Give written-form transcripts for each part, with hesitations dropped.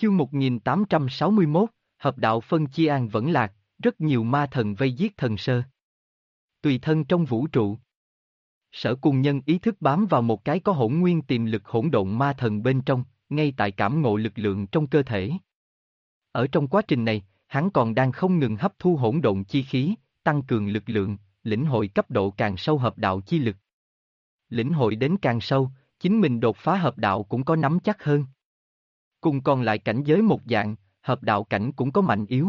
Chương 1861, hợp đạo phân chia an vẫn lạc, rất nhiều ma thần vây giết thần sơ. Tùy thân trong vũ trụ. Sở Cùng Nhân ý thức bám vào một cái có hỗn nguyên tiềm lực hỗn độn ma thần bên trong, ngay tại cảm ngộ lực lượng trong cơ thể. Ở trong quá trình này, hắn còn đang không ngừng hấp thu hỗn độn chi khí, tăng cường lực lượng, lĩnh hội cấp độ càng sâu hợp đạo chi lực. Lĩnh hội đến càng sâu, chính mình đột phá hợp đạo cũng có nắm chắc hơn. Cùng còn lại cảnh giới một dạng, hợp đạo cảnh cũng có mạnh yếu.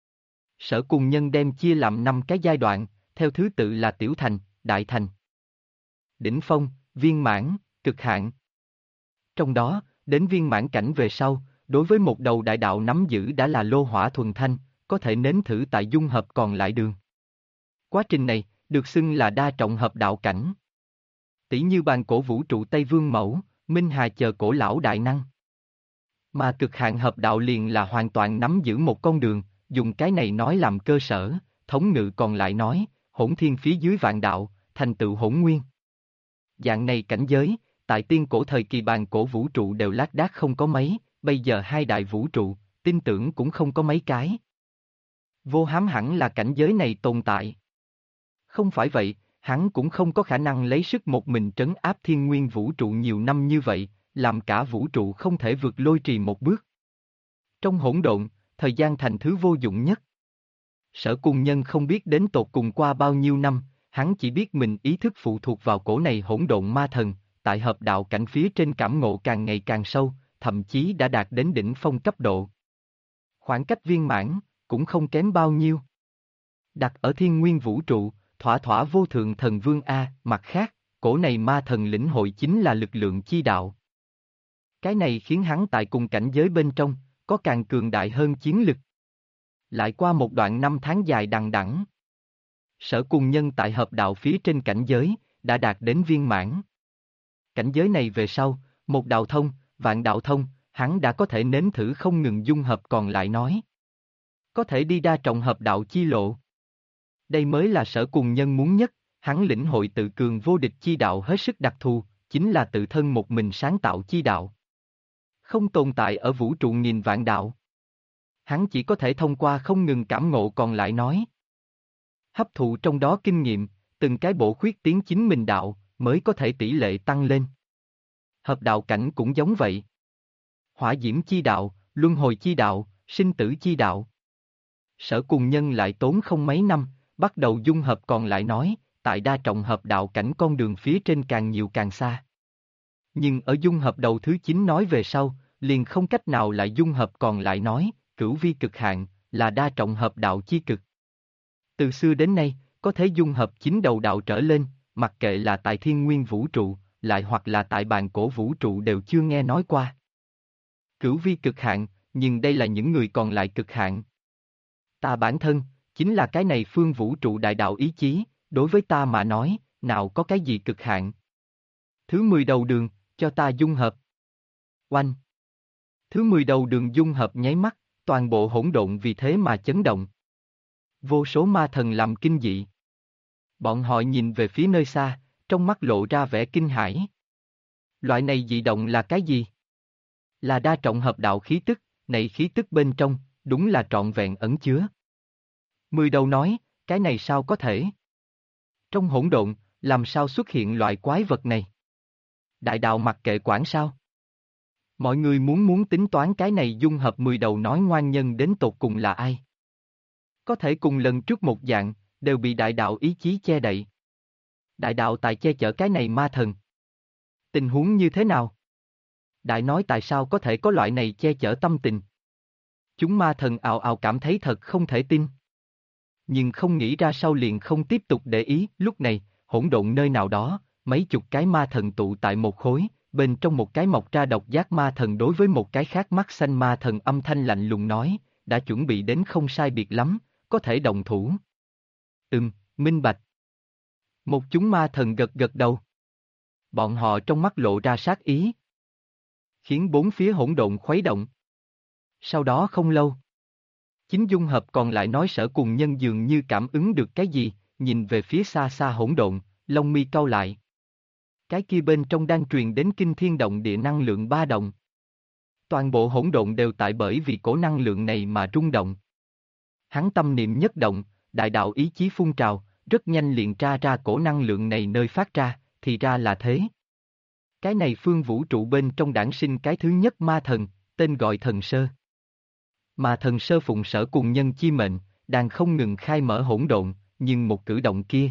Sở Cùng Nhân đem chia làm 5 cái giai đoạn, theo thứ tự là tiểu thành, đại thành, đỉnh phong, viên mãn, cực hạn. Trong đó, đến viên mãn cảnh về sau, đối với một đầu đại đạo nắm giữ đã là lô hỏa thuần thanh, có thể nếm thử tại dung hợp còn lại đường. Quá trình này, được xưng là đa trọng hợp đạo cảnh. Tỷ như bàn cổ vũ trụ Tây Vương Mẫu, Minh Hà chờ cổ lão đại năng. Mà cực hạn hợp đạo liền là hoàn toàn nắm giữ một con đường, dùng cái này nói làm cơ sở, thống ngự còn lại nói, hỗn thiên phía dưới vạn đạo, thành tựu hỗn nguyên. Dạng này cảnh giới, tại tiên cổ thời kỳ bàn cổ vũ trụ đều lác đác không có mấy, bây giờ hai đại vũ trụ, tin tưởng cũng không có mấy cái. Vô Hám hẳn là cảnh giới này tồn tại. Không phải vậy, hắn cũng không có khả năng lấy sức một mình trấn áp thiên nguyên vũ trụ nhiều năm như vậy, làm cả vũ trụ không thể vượt lôi trì một bước. Trong hỗn độn, thời gian thành thứ vô dụng nhất. Sở Cùng Nhân không biết đến tột cùng qua bao nhiêu năm, hắn chỉ biết mình ý thức phụ thuộc vào cổ này hỗn độn ma thần, tại hợp đạo cảnh phía trên cảm ngộ càng ngày càng sâu, thậm chí đã đạt đến đỉnh phong cấp độ. Khoảng cách viên mãn, cũng không kém bao nhiêu. Đặt ở thiên nguyên vũ trụ, thỏa thỏa vô thượng thần vương A, mặt khác, cổ này ma thần lĩnh hội chính là lực lượng chi đạo. Cái này khiến hắn tại cùng cảnh giới bên trong, có càng cường đại hơn chiến lực. Lại qua một đoạn năm tháng dài đằng đẵng, Sở Cùng Nhân tại hợp đạo phía trên cảnh giới, đã đạt đến viên mãn. Cảnh giới này về sau, một đạo thông, vạn đạo thông, hắn đã có thể nếm thử không ngừng dung hợp còn lại nói. Có thể đi đa trọng hợp đạo chi lộ. Đây mới là Sở Cùng Nhân muốn nhất, hắn lĩnh hội tự cường vô địch chi đạo hết sức đặc thù, chính là tự thân một mình sáng tạo chi đạo. Không tồn tại ở vũ trụ nghìn vạn đạo. Hắn chỉ có thể thông qua không ngừng cảm ngộ còn lại nói. Hấp thụ trong đó kinh nghiệm, từng cái bổ khuyết tiến chính mình đạo, mới có thể tỷ lệ tăng lên. Hợp đạo cảnh cũng giống vậy. Hỏa diễm chi đạo, luân hồi chi đạo, sinh tử chi đạo. Sở Cùng Nhân lại tốn không mấy năm, bắt đầu dung hợp còn lại nói, tại đa trọng hợp đạo cảnh con đường phía trên càng nhiều càng xa. Nhưng ở dung hợp đầu thứ 9 nói về sau, liền không cách nào lại dung hợp còn lại nói, cửu vi cực hạn, là đa trọng hợp đạo chi cực. Từ xưa đến nay, có thể dung hợp 9 đầu đạo trở lên, mặc kệ là tại thiên nguyên vũ trụ, lại hoặc là tại bàn cổ vũ trụ đều chưa nghe nói qua. Cửu vi cực hạn, nhưng đây là những người còn lại cực hạn. Ta bản thân, chính là cái này phương vũ trụ đại đạo ý chí, đối với ta mà nói, nào có cái gì cực hạn. Thứ 10 đầu đường, cho ta dung hợp. Oanh! Thứ 10 đầu đường dung hợp nháy mắt, toàn bộ hỗn độn vì thế mà chấn động. Vô số ma thần làm kinh dị. Bọn họ nhìn về phía nơi xa, trong mắt lộ ra vẻ kinh hãi. Loại này dị động là cái gì? Là đa trọng hợp đạo khí tức, này khí tức bên trong, đúng là trọn vẹn ẩn chứa. 10 đầu nói, cái này sao có thể? Trong hỗn độn, làm sao xuất hiện loại quái vật này? Đại đạo mặc kệ quản sao? Mọi người muốn tính toán cái này dung hợp 10 đầu nói ngoan nhân đến tột cùng là ai? Có thể cùng lần trước một dạng, đều bị đại đạo ý chí che đậy. Đại đạo tại che chở cái này ma thần. Tình huống như thế nào? Đại nói tại sao có thể có loại này che chở tâm tình? Chúng ma thần ào ào cảm thấy thật không thể tin. Nhưng không nghĩ ra sau liền không tiếp tục để ý, lúc này, hỗn độn nơi nào đó, mấy chục cái ma thần tụ tại một khối, bên trong một cái mọc ra độc giác ma thần đối với một cái khác mắt xanh ma thần âm thanh lạnh lùng nói, đã chuẩn bị đến không sai biệt lắm, có thể đồng thủ. Minh bạch. Một chúng ma thần gật gật đầu. Bọn họ trong mắt lộ ra sát ý, khiến bốn phía hỗn độn khuấy động. Sau đó không lâu, chính dung hợp còn lại nói Sở Cùng Nhân dường như cảm ứng được cái gì, nhìn về phía xa xa hỗn độn, lông mi cau lại. Cái kia bên trong đang truyền đến kinh thiên động địa năng lượng ba động. Toàn bộ hỗn độn đều tại bởi vì cổ năng lượng này mà rung động. Hắn tâm niệm nhất động, đại đạo ý chí phun trào, rất nhanh liền tra ra cổ năng lượng này nơi phát ra, thì ra là thế. Cái này phương vũ trụ bên trong đản sinh cái thứ nhất ma thần, tên gọi thần sơ. Mà thần sơ phụng sở cùng nhân chi mệnh, đang không ngừng khai mở hỗn độn, nhưng một cử động kia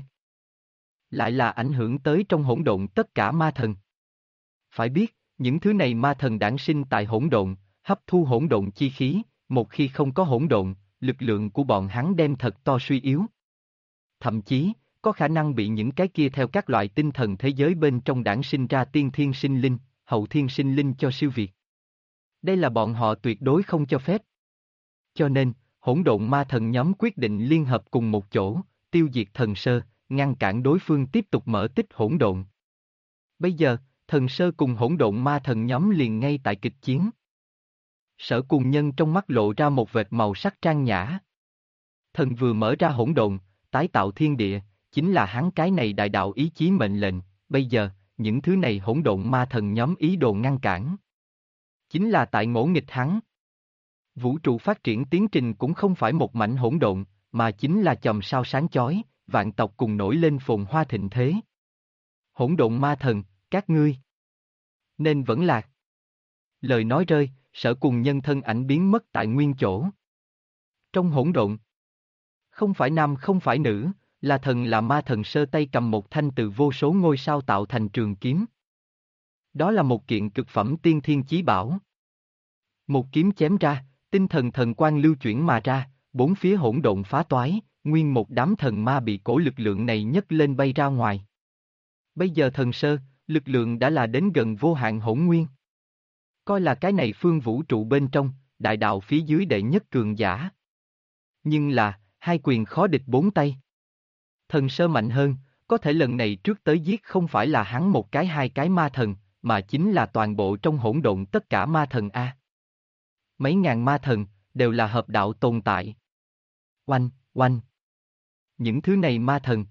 lại là ảnh hưởng tới trong hỗn độn tất cả ma thần. Phải biết, những thứ này ma thần đản sinh tại hỗn độn, hấp thu hỗn độn chi khí, một khi không có hỗn độn, lực lượng của bọn hắn đem thật to suy yếu. Thậm chí, có khả năng bị những cái kia theo các loại tinh thần thế giới bên trong đản sinh ra tiên thiên sinh linh, hậu thiên sinh linh cho siêu việt. Đây là bọn họ tuyệt đối không cho phép. Cho nên, hỗn độn ma thần nhóm quyết định liên hợp cùng một chỗ, tiêu diệt thần sơ, ngăn cản đối phương tiếp tục mở tích hỗn độn. Bây giờ, thần sơ cùng hỗn độn ma thần nhóm liền ngay tại kịch chiến. Sở cùng nhân trong mắt lộ ra một vệt màu sắc trang nhã. Thần vừa mở ra hỗn độn, tái tạo thiên địa, chính là hắn cái này đại đạo ý chí mệnh lệnh, bây giờ, những thứ này hỗn độn ma thần nhóm ý đồ ngăn cản. Chính là tại ngỗ nghịch hắn. Vũ trụ phát triển tiến trình cũng không phải một mảnh hỗn độn, mà chính là chòm sao sáng chói, vạn tộc cùng nổi lên phồn hoa thịnh thế. Hỗn độn ma thần, các ngươi nên vẫn lạc. Lời nói rơi, sở cùng nhân thân ảnh biến mất tại nguyên chỗ. Trong hỗn độn, không phải nam không phải nữ, là thần là ma thần sơ tay cầm một thanh từ vô số ngôi sao tạo thành trường kiếm. Đó là một kiện cực phẩm tiên thiên chí bảo. Một kiếm chém ra, tinh thần thần quang lưu chuyển mà ra, bốn phía hỗn độn phá toái, nguyên một đám thần ma bị cổ lực lượng này nhấc lên bay ra ngoài. Bây giờ thần sơ, lực lượng đã là đến gần vô hạn hỗn nguyên. Coi là cái này phương vũ trụ bên trong, đại đạo phía dưới đệ nhất cường giả. Nhưng là, hai quyền khó địch bốn tay. Thần sơ mạnh hơn, có thể lần này trước tới giết không phải là hắn một cái hai cái ma thần, mà chính là toàn bộ trong hỗn độn tất cả ma thần A. Mấy ngàn ma thần, đều là hợp đạo tồn tại. Oanh, oanh. Những thứ này ma thần.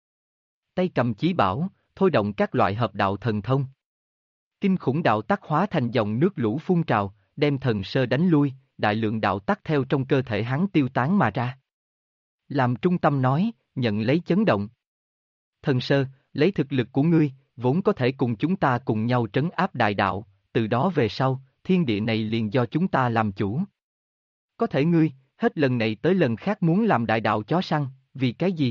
Tay cầm chí bảo, thôi động các loại hợp đạo thần thông. Kinh khủng đạo tắc hóa thành dòng nước lũ phun trào, đem thần sơ đánh lui, đại lượng đạo tắc theo trong cơ thể hắn tiêu tán mà ra. Làm trung tâm nói, nhận lấy chấn động. Thần sơ, lấy thực lực của ngươi, vốn có thể cùng chúng ta cùng nhau trấn áp đại đạo, từ đó về sau, thiên địa này liền do chúng ta làm chủ. Có thể ngươi, hết lần này tới lần khác muốn làm đại đạo chó săn, vì cái gì?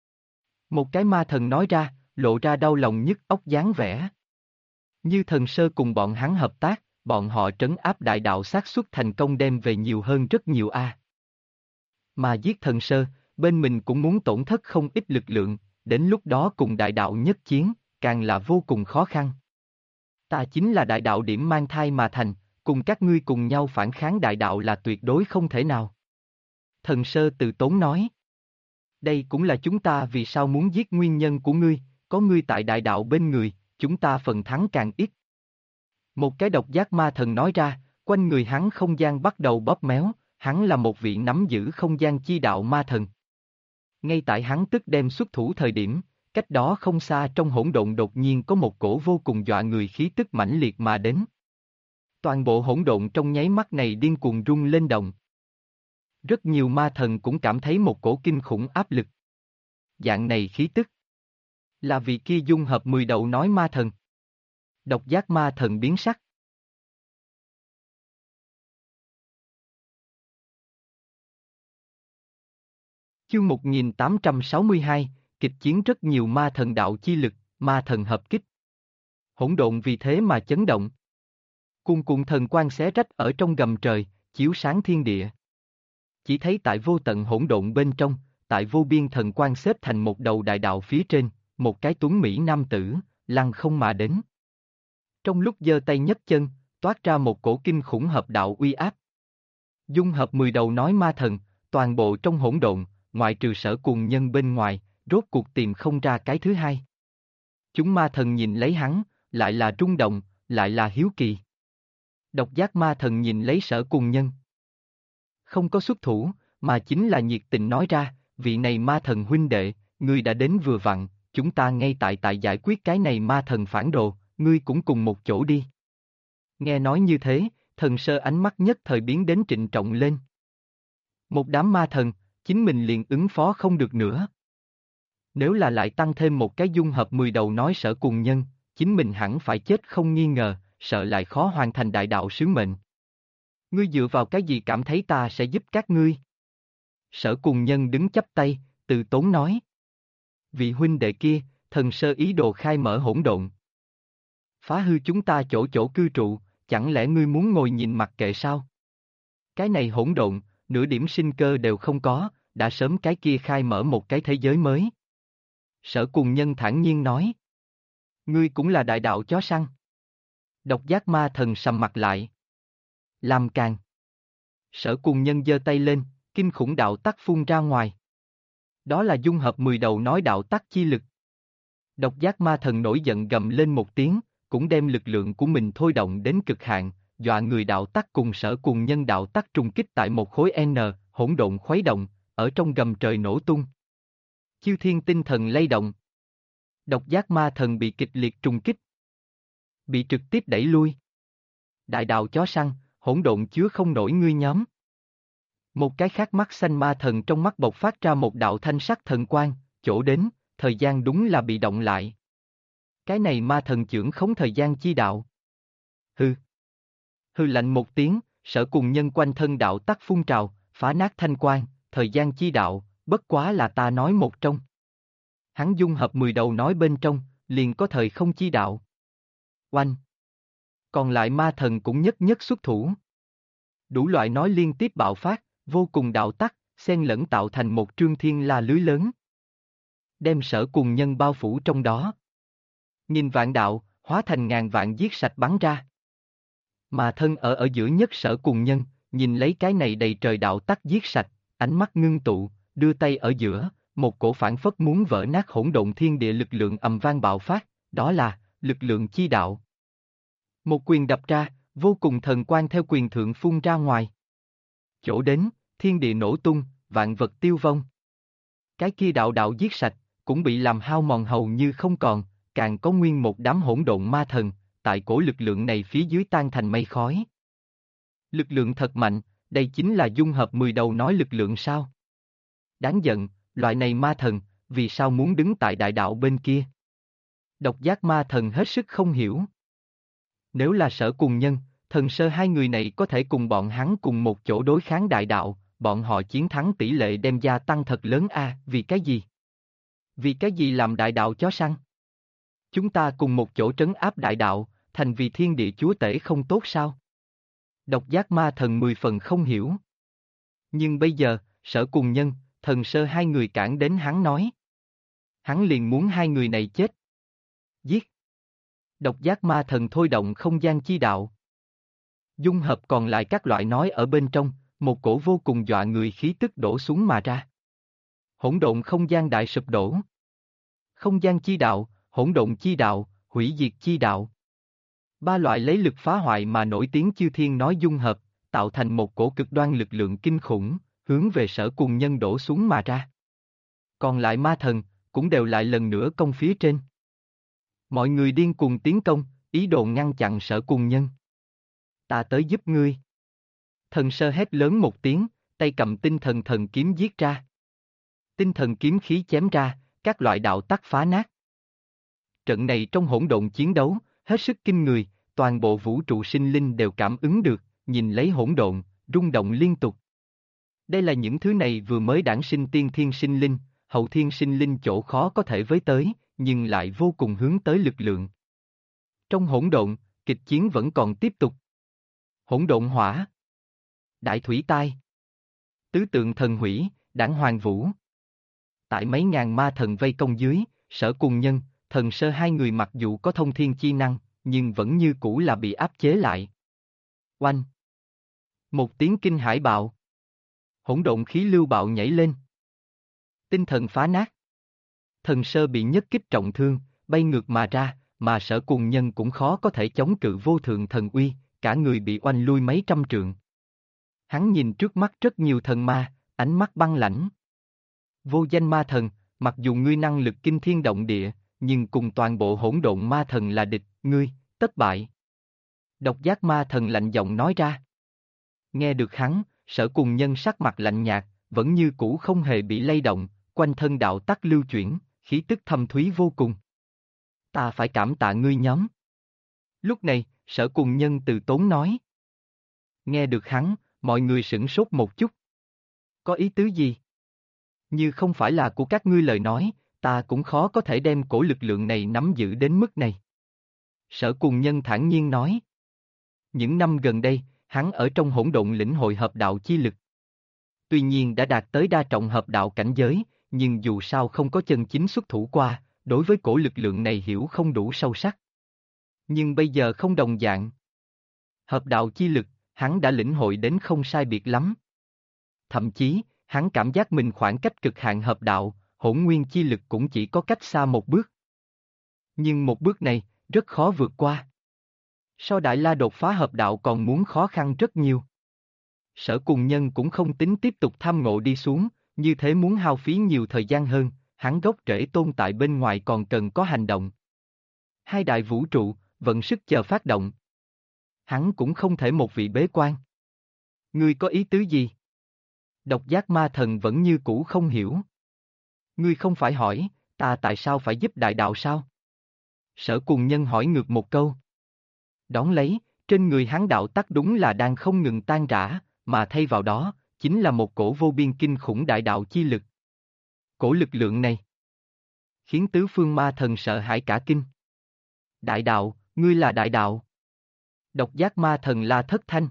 Một cái ma thần nói ra, lộ ra đau lòng nhức óc dáng vẻ. Như thần sơ cùng bọn hắn hợp tác, bọn họ trấn áp đại đạo xác suất thành công đem về nhiều hơn rất nhiều a. Mà giết thần sơ, bên mình cũng muốn tổn thất không ít lực lượng, đến lúc đó cùng đại đạo nhất chiến, càng là vô cùng khó khăn. Ta chính là đại đạo điểm mang thai mà thành, cùng các ngươi cùng nhau phản kháng đại đạo là tuyệt đối không thể nào. Thần sơ từ tốn nói. Đây cũng là chúng ta vì sao muốn giết nguyên nhân của ngươi, có ngươi tại đại đạo bên người, chúng ta phần thắng càng ít. Một cái độc giác ma thần nói ra, quanh người hắn không gian bắt đầu bóp méo, hắn là một vị nắm giữ không gian chi đạo ma thần. Ngay tại hắn tức đem xuất thủ thời điểm, cách đó không xa trong hỗn độn đột nhiên có một cổ vô cùng dọa người khí tức mãnh liệt mà đến. Toàn bộ hỗn độn trong nháy mắt này điên cuồng rung lên động. Rất nhiều ma thần cũng cảm thấy một cổ kinh khủng áp lực. Dạng này khí tức là vị kia dung hợp 10 đầu nói ma thần. Độc giác ma thần biến sắc. Chương 1862, kịch chiến rất nhiều ma thần đạo chi lực, ma thần hợp kích. Hỗn độn vì thế mà chấn động. Cuồn cuộn thần quang xé rách ở trong gầm trời, chiếu sáng thiên địa. Chỉ thấy tại vô tận hỗn độn bên trong, tại vô biên thần quang xếp thành một đầu đại đạo phía trên, một cái tuấn mỹ nam tử, lăng không mà đến. Trong lúc giơ tay nhấc chân, toát ra một cổ kinh khủng hợp đạo uy áp. Dung hợp 10 đầu nói ma thần, toàn bộ trong hỗn độn, ngoại trừ sở cuồng nhân bên ngoài, rốt cuộc tìm không ra cái thứ hai. Chúng ma thần nhìn lấy hắn, lại là rung động, lại là hiếu kỳ. Độc giác ma thần nhìn lấy sở cuồng nhân. Không có xuất thủ, mà chính là nhiệt tình nói ra, vị này ma thần huynh đệ, ngươi đã đến vừa vặn, chúng ta ngay tại giải quyết cái này ma thần phản đồ, ngươi cũng cùng một chỗ đi. Nghe nói như thế, thần sơ ánh mắt nhất thời biến đến trịnh trọng lên. Một đám ma thần, chính mình liền ứng phó không được nữa. Nếu là lại tăng thêm một cái dung hợp 10 đầu nói Sở Cùng Nhân, chính mình hẳn phải chết không nghi ngờ, sợ lại khó hoàn thành đại đạo sứ mệnh. Ngươi dựa vào cái gì cảm thấy ta sẽ giúp các ngươi? Sở Cùng Nhân đứng chắp tay, từ tốn nói. Vị huynh đệ kia, thần sơ ý đồ khai mở hỗn độn. Phá hư chúng ta chỗ chỗ cư trụ, chẳng lẽ ngươi muốn ngồi nhìn mặc kệ sao? Cái này hỗn độn, nửa điểm sinh cơ đều không có, đã sớm cái kia khai mở một cái thế giới mới. Sở Cùng Nhân thản nhiên nói. Ngươi cũng là đại đạo chó săn. Độc giác ma thần sầm mặt lại. Làm càng. Sở Cùng Nhân giơ tay lên, kinh khủng đạo tắc phun ra ngoài. Đó là dung hợp 10 đầu nói đạo tắc chi lực. Độc giác ma thần nổi giận gầm lên một tiếng, cũng đem lực lượng của mình thôi động đến cực hạn, dọa người đạo tắc cùng Sở Cùng Nhân đạo tắc trùng kích tại một khối N, hỗn độn khuấy động, ở trong gầm trời nổ tung. Chư thiên tinh thần lay động. Độc giác ma thần bị kịch liệt trùng kích. Bị trực tiếp đẩy lui. Đại đạo chó săn, hỗn độn chứa không nổi ngươi nhóm. Một cái khác mắt xanh ma thần trong mắt bộc phát ra một đạo thanh sắc thần quang, chỗ đến, thời gian đúng là bị động lại. Cái này ma thần chưởng khống thời gian chi đạo. Hừ. Hừ lạnh một tiếng, Sở Cùng Nhân quanh thân đạo tắc phun trào, phá nát thanh quang, thời gian chi đạo, bất quá là ta nói một trong. Hắn dung hợp 10 đầu nói bên trong, liền có thời không chi đạo. Oanh. Còn lại ma thần cũng nhất nhất xuất thủ. Đủ loại nói liên tiếp bạo phát, vô cùng đạo tắc, xen lẫn tạo thành một trương thiên la lưới lớn. Đem Sở Cùng Nhân bao phủ trong đó. Nhìn vạn đạo, hóa thành ngàn vạn giết sạch bắn ra. Mà thân ở giữa nhất Sở Cùng Nhân, nhìn lấy cái này đầy trời đạo tắc giết sạch, ánh mắt ngưng tụ, đưa tay ở giữa, một cổ phản phất muốn vỡ nát hỗn độn thiên địa lực lượng ầm vang bạo phát, đó là lực lượng chi đạo. Một quyền đập ra, vô cùng thần quang theo quyền thượng phun ra ngoài. Chỗ đến, thiên địa nổ tung, vạn vật tiêu vong. Cái kia đạo đạo giết sạch, cũng bị làm hao mòn hầu như không còn, càng có nguyên một đám hỗn độn ma thần, tại cổ lực lượng này phía dưới tan thành mây khói. Lực lượng thật mạnh, đây chính là dung hợp 10 đầu nói lực lượng sao? Đáng giận, loại này ma thần, vì sao muốn đứng tại đại đạo bên kia? Độc giác ma thần hết sức không hiểu. Nếu là Sở Cùng Nhân, thần sơ hai người này có thể cùng bọn hắn cùng một chỗ đối kháng đại đạo, bọn họ chiến thắng tỷ lệ đem gia tăng thật lớn a, vì cái gì? Vì cái gì làm đại đạo chó săn? Chúng ta cùng một chỗ trấn áp đại đạo, thành vì thiên địa chúa tể không tốt sao? Độc giác ma thần 10 phần không hiểu. Nhưng bây giờ, Sở Cùng Nhân, thần sơ hai người cản đến hắn nói. Hắn liền muốn hai người này chết. Giết. Độc giác ma thần thôi động không gian chi đạo. Dung hợp còn lại các loại nói ở bên trong, một cổ vô cùng dọa người khí tức đổ xuống mà ra. Hỗn độn không gian đại sụp đổ. Không gian chi đạo, hỗn độn chi đạo, hủy diệt chi đạo. Ba loại lấy lực phá hoại mà nổi tiếng chư thiên nói dung hợp, tạo thành một cổ cực đoan lực lượng kinh khủng, hướng về Sở Cùng Nhân đổ xuống mà ra. Còn lại ma thần, cũng đều lại lần nữa công phía trên. Mọi người điên cuồng tiến công, ý đồ ngăn chặn Sở Cùng Nhân. Ta tới giúp ngươi. Thần sơ hét lớn một tiếng, tay cầm tinh thần thần kiếm giết ra. Tinh thần kiếm khí chém ra, các loại đạo tắc phá nát. Trận này trong hỗn độn chiến đấu, hết sức kinh người, toàn bộ vũ trụ sinh linh đều cảm ứng được, nhìn lấy hỗn độn, rung động liên tục. Đây là những thứ này vừa mới đản sinh tiên thiên sinh linh, hậu thiên sinh linh chỗ khó có thể với tới, nhưng lại vô cùng hướng tới lực lượng. Trong hỗn độn, kịch chiến vẫn còn tiếp tục. Hỗn độn hỏa, đại thủy tai, tứ tượng thần hủy, đảng hoàng vũ. Tại mấy ngàn ma thần vây công dưới, Sở Cùng Nhân, thần sơ hai người mặc dù có thông thiên chi năng, nhưng vẫn như cũ là bị áp chế lại. Oanh! Một tiếng kinh hải bạo. Hỗn độn khí lưu bạo nhảy lên. Tinh thần phá nát. Thần sơ bị nhất kích trọng thương, bay ngược mà ra, mà Sở Cùng Nhân cũng khó có thể chống cự vô thượng thần uy, cả người bị oanh lui mấy trăm trượng. Hắn nhìn trước mắt rất nhiều thần ma, ánh mắt băng lãnh. Vô danh ma thần, mặc dù ngươi năng lực kinh thiên động địa, nhưng cùng toàn bộ hỗn độn ma thần là địch, ngươi, tất bại. Độc giác ma thần lạnh giọng nói ra. Nghe được hắn, Sở Cùng Nhân sắc mặt lạnh nhạt, vẫn như cũ không hề bị lay động, quanh thân đạo tắc lưu chuyển, khí tức thâm thúy vô cùng. Ta phải cảm tạ ngươi nhóm. Lúc này, Sở Cùng Nhân từ tốn nói. Nghe được hắn, mọi người sửng sốt một chút. Có ý tứ gì? Như không phải là của các ngươi lời nói, ta cũng khó có thể đem cổ lực lượng này nắm giữ đến mức này. Sở Cùng Nhân thản nhiên nói. Những năm gần đây, hắn ở trong hỗn độn lĩnh hội hợp đạo chi lực. Tuy nhiên đã đạt tới đa trọng hợp đạo cảnh giới, nhưng dù sao không có chân chính xuất thủ qua, đối với cổ lực lượng này hiểu không đủ sâu sắc. Nhưng bây giờ không đồng dạng. Hợp đạo chi lực, hắn đã lĩnh hội đến không sai biệt lắm. Thậm chí, hắn cảm giác mình khoảng cách cực hạn hợp đạo, hỗn nguyên chi lực cũng chỉ có cách xa một bước. Nhưng một bước này, rất khó vượt qua. So Đại La đột phá hợp đạo còn muốn khó khăn rất nhiều. Sở Cùng Nhân cũng không tính tiếp tục tham ngộ đi xuống, như thế muốn hao phí nhiều thời gian hơn, hắn gốc rễ tồn tại bên ngoài còn cần có hành động. Hai đại vũ trụ, vận sức chờ phát động. Hắn cũng không thể một vị bế quan. Ngươi có ý tứ gì? Độc giác ma thần vẫn như cũ không hiểu. Ngươi không phải hỏi, ta tại sao phải giúp đại đạo sao? Sở Cùng Nhân hỏi ngược một câu. Đón lấy, trên người hắn đạo tắc đúng là đang không ngừng tan rã, mà thay vào đó, chính là một cổ vô biên kinh khủng đại đạo chi lực. Cổ lực lượng này khiến tứ phương ma thần sợ hãi cả kinh. Đại đạo, ngươi là đại đạo. Độc giác ma thần la thất thanh.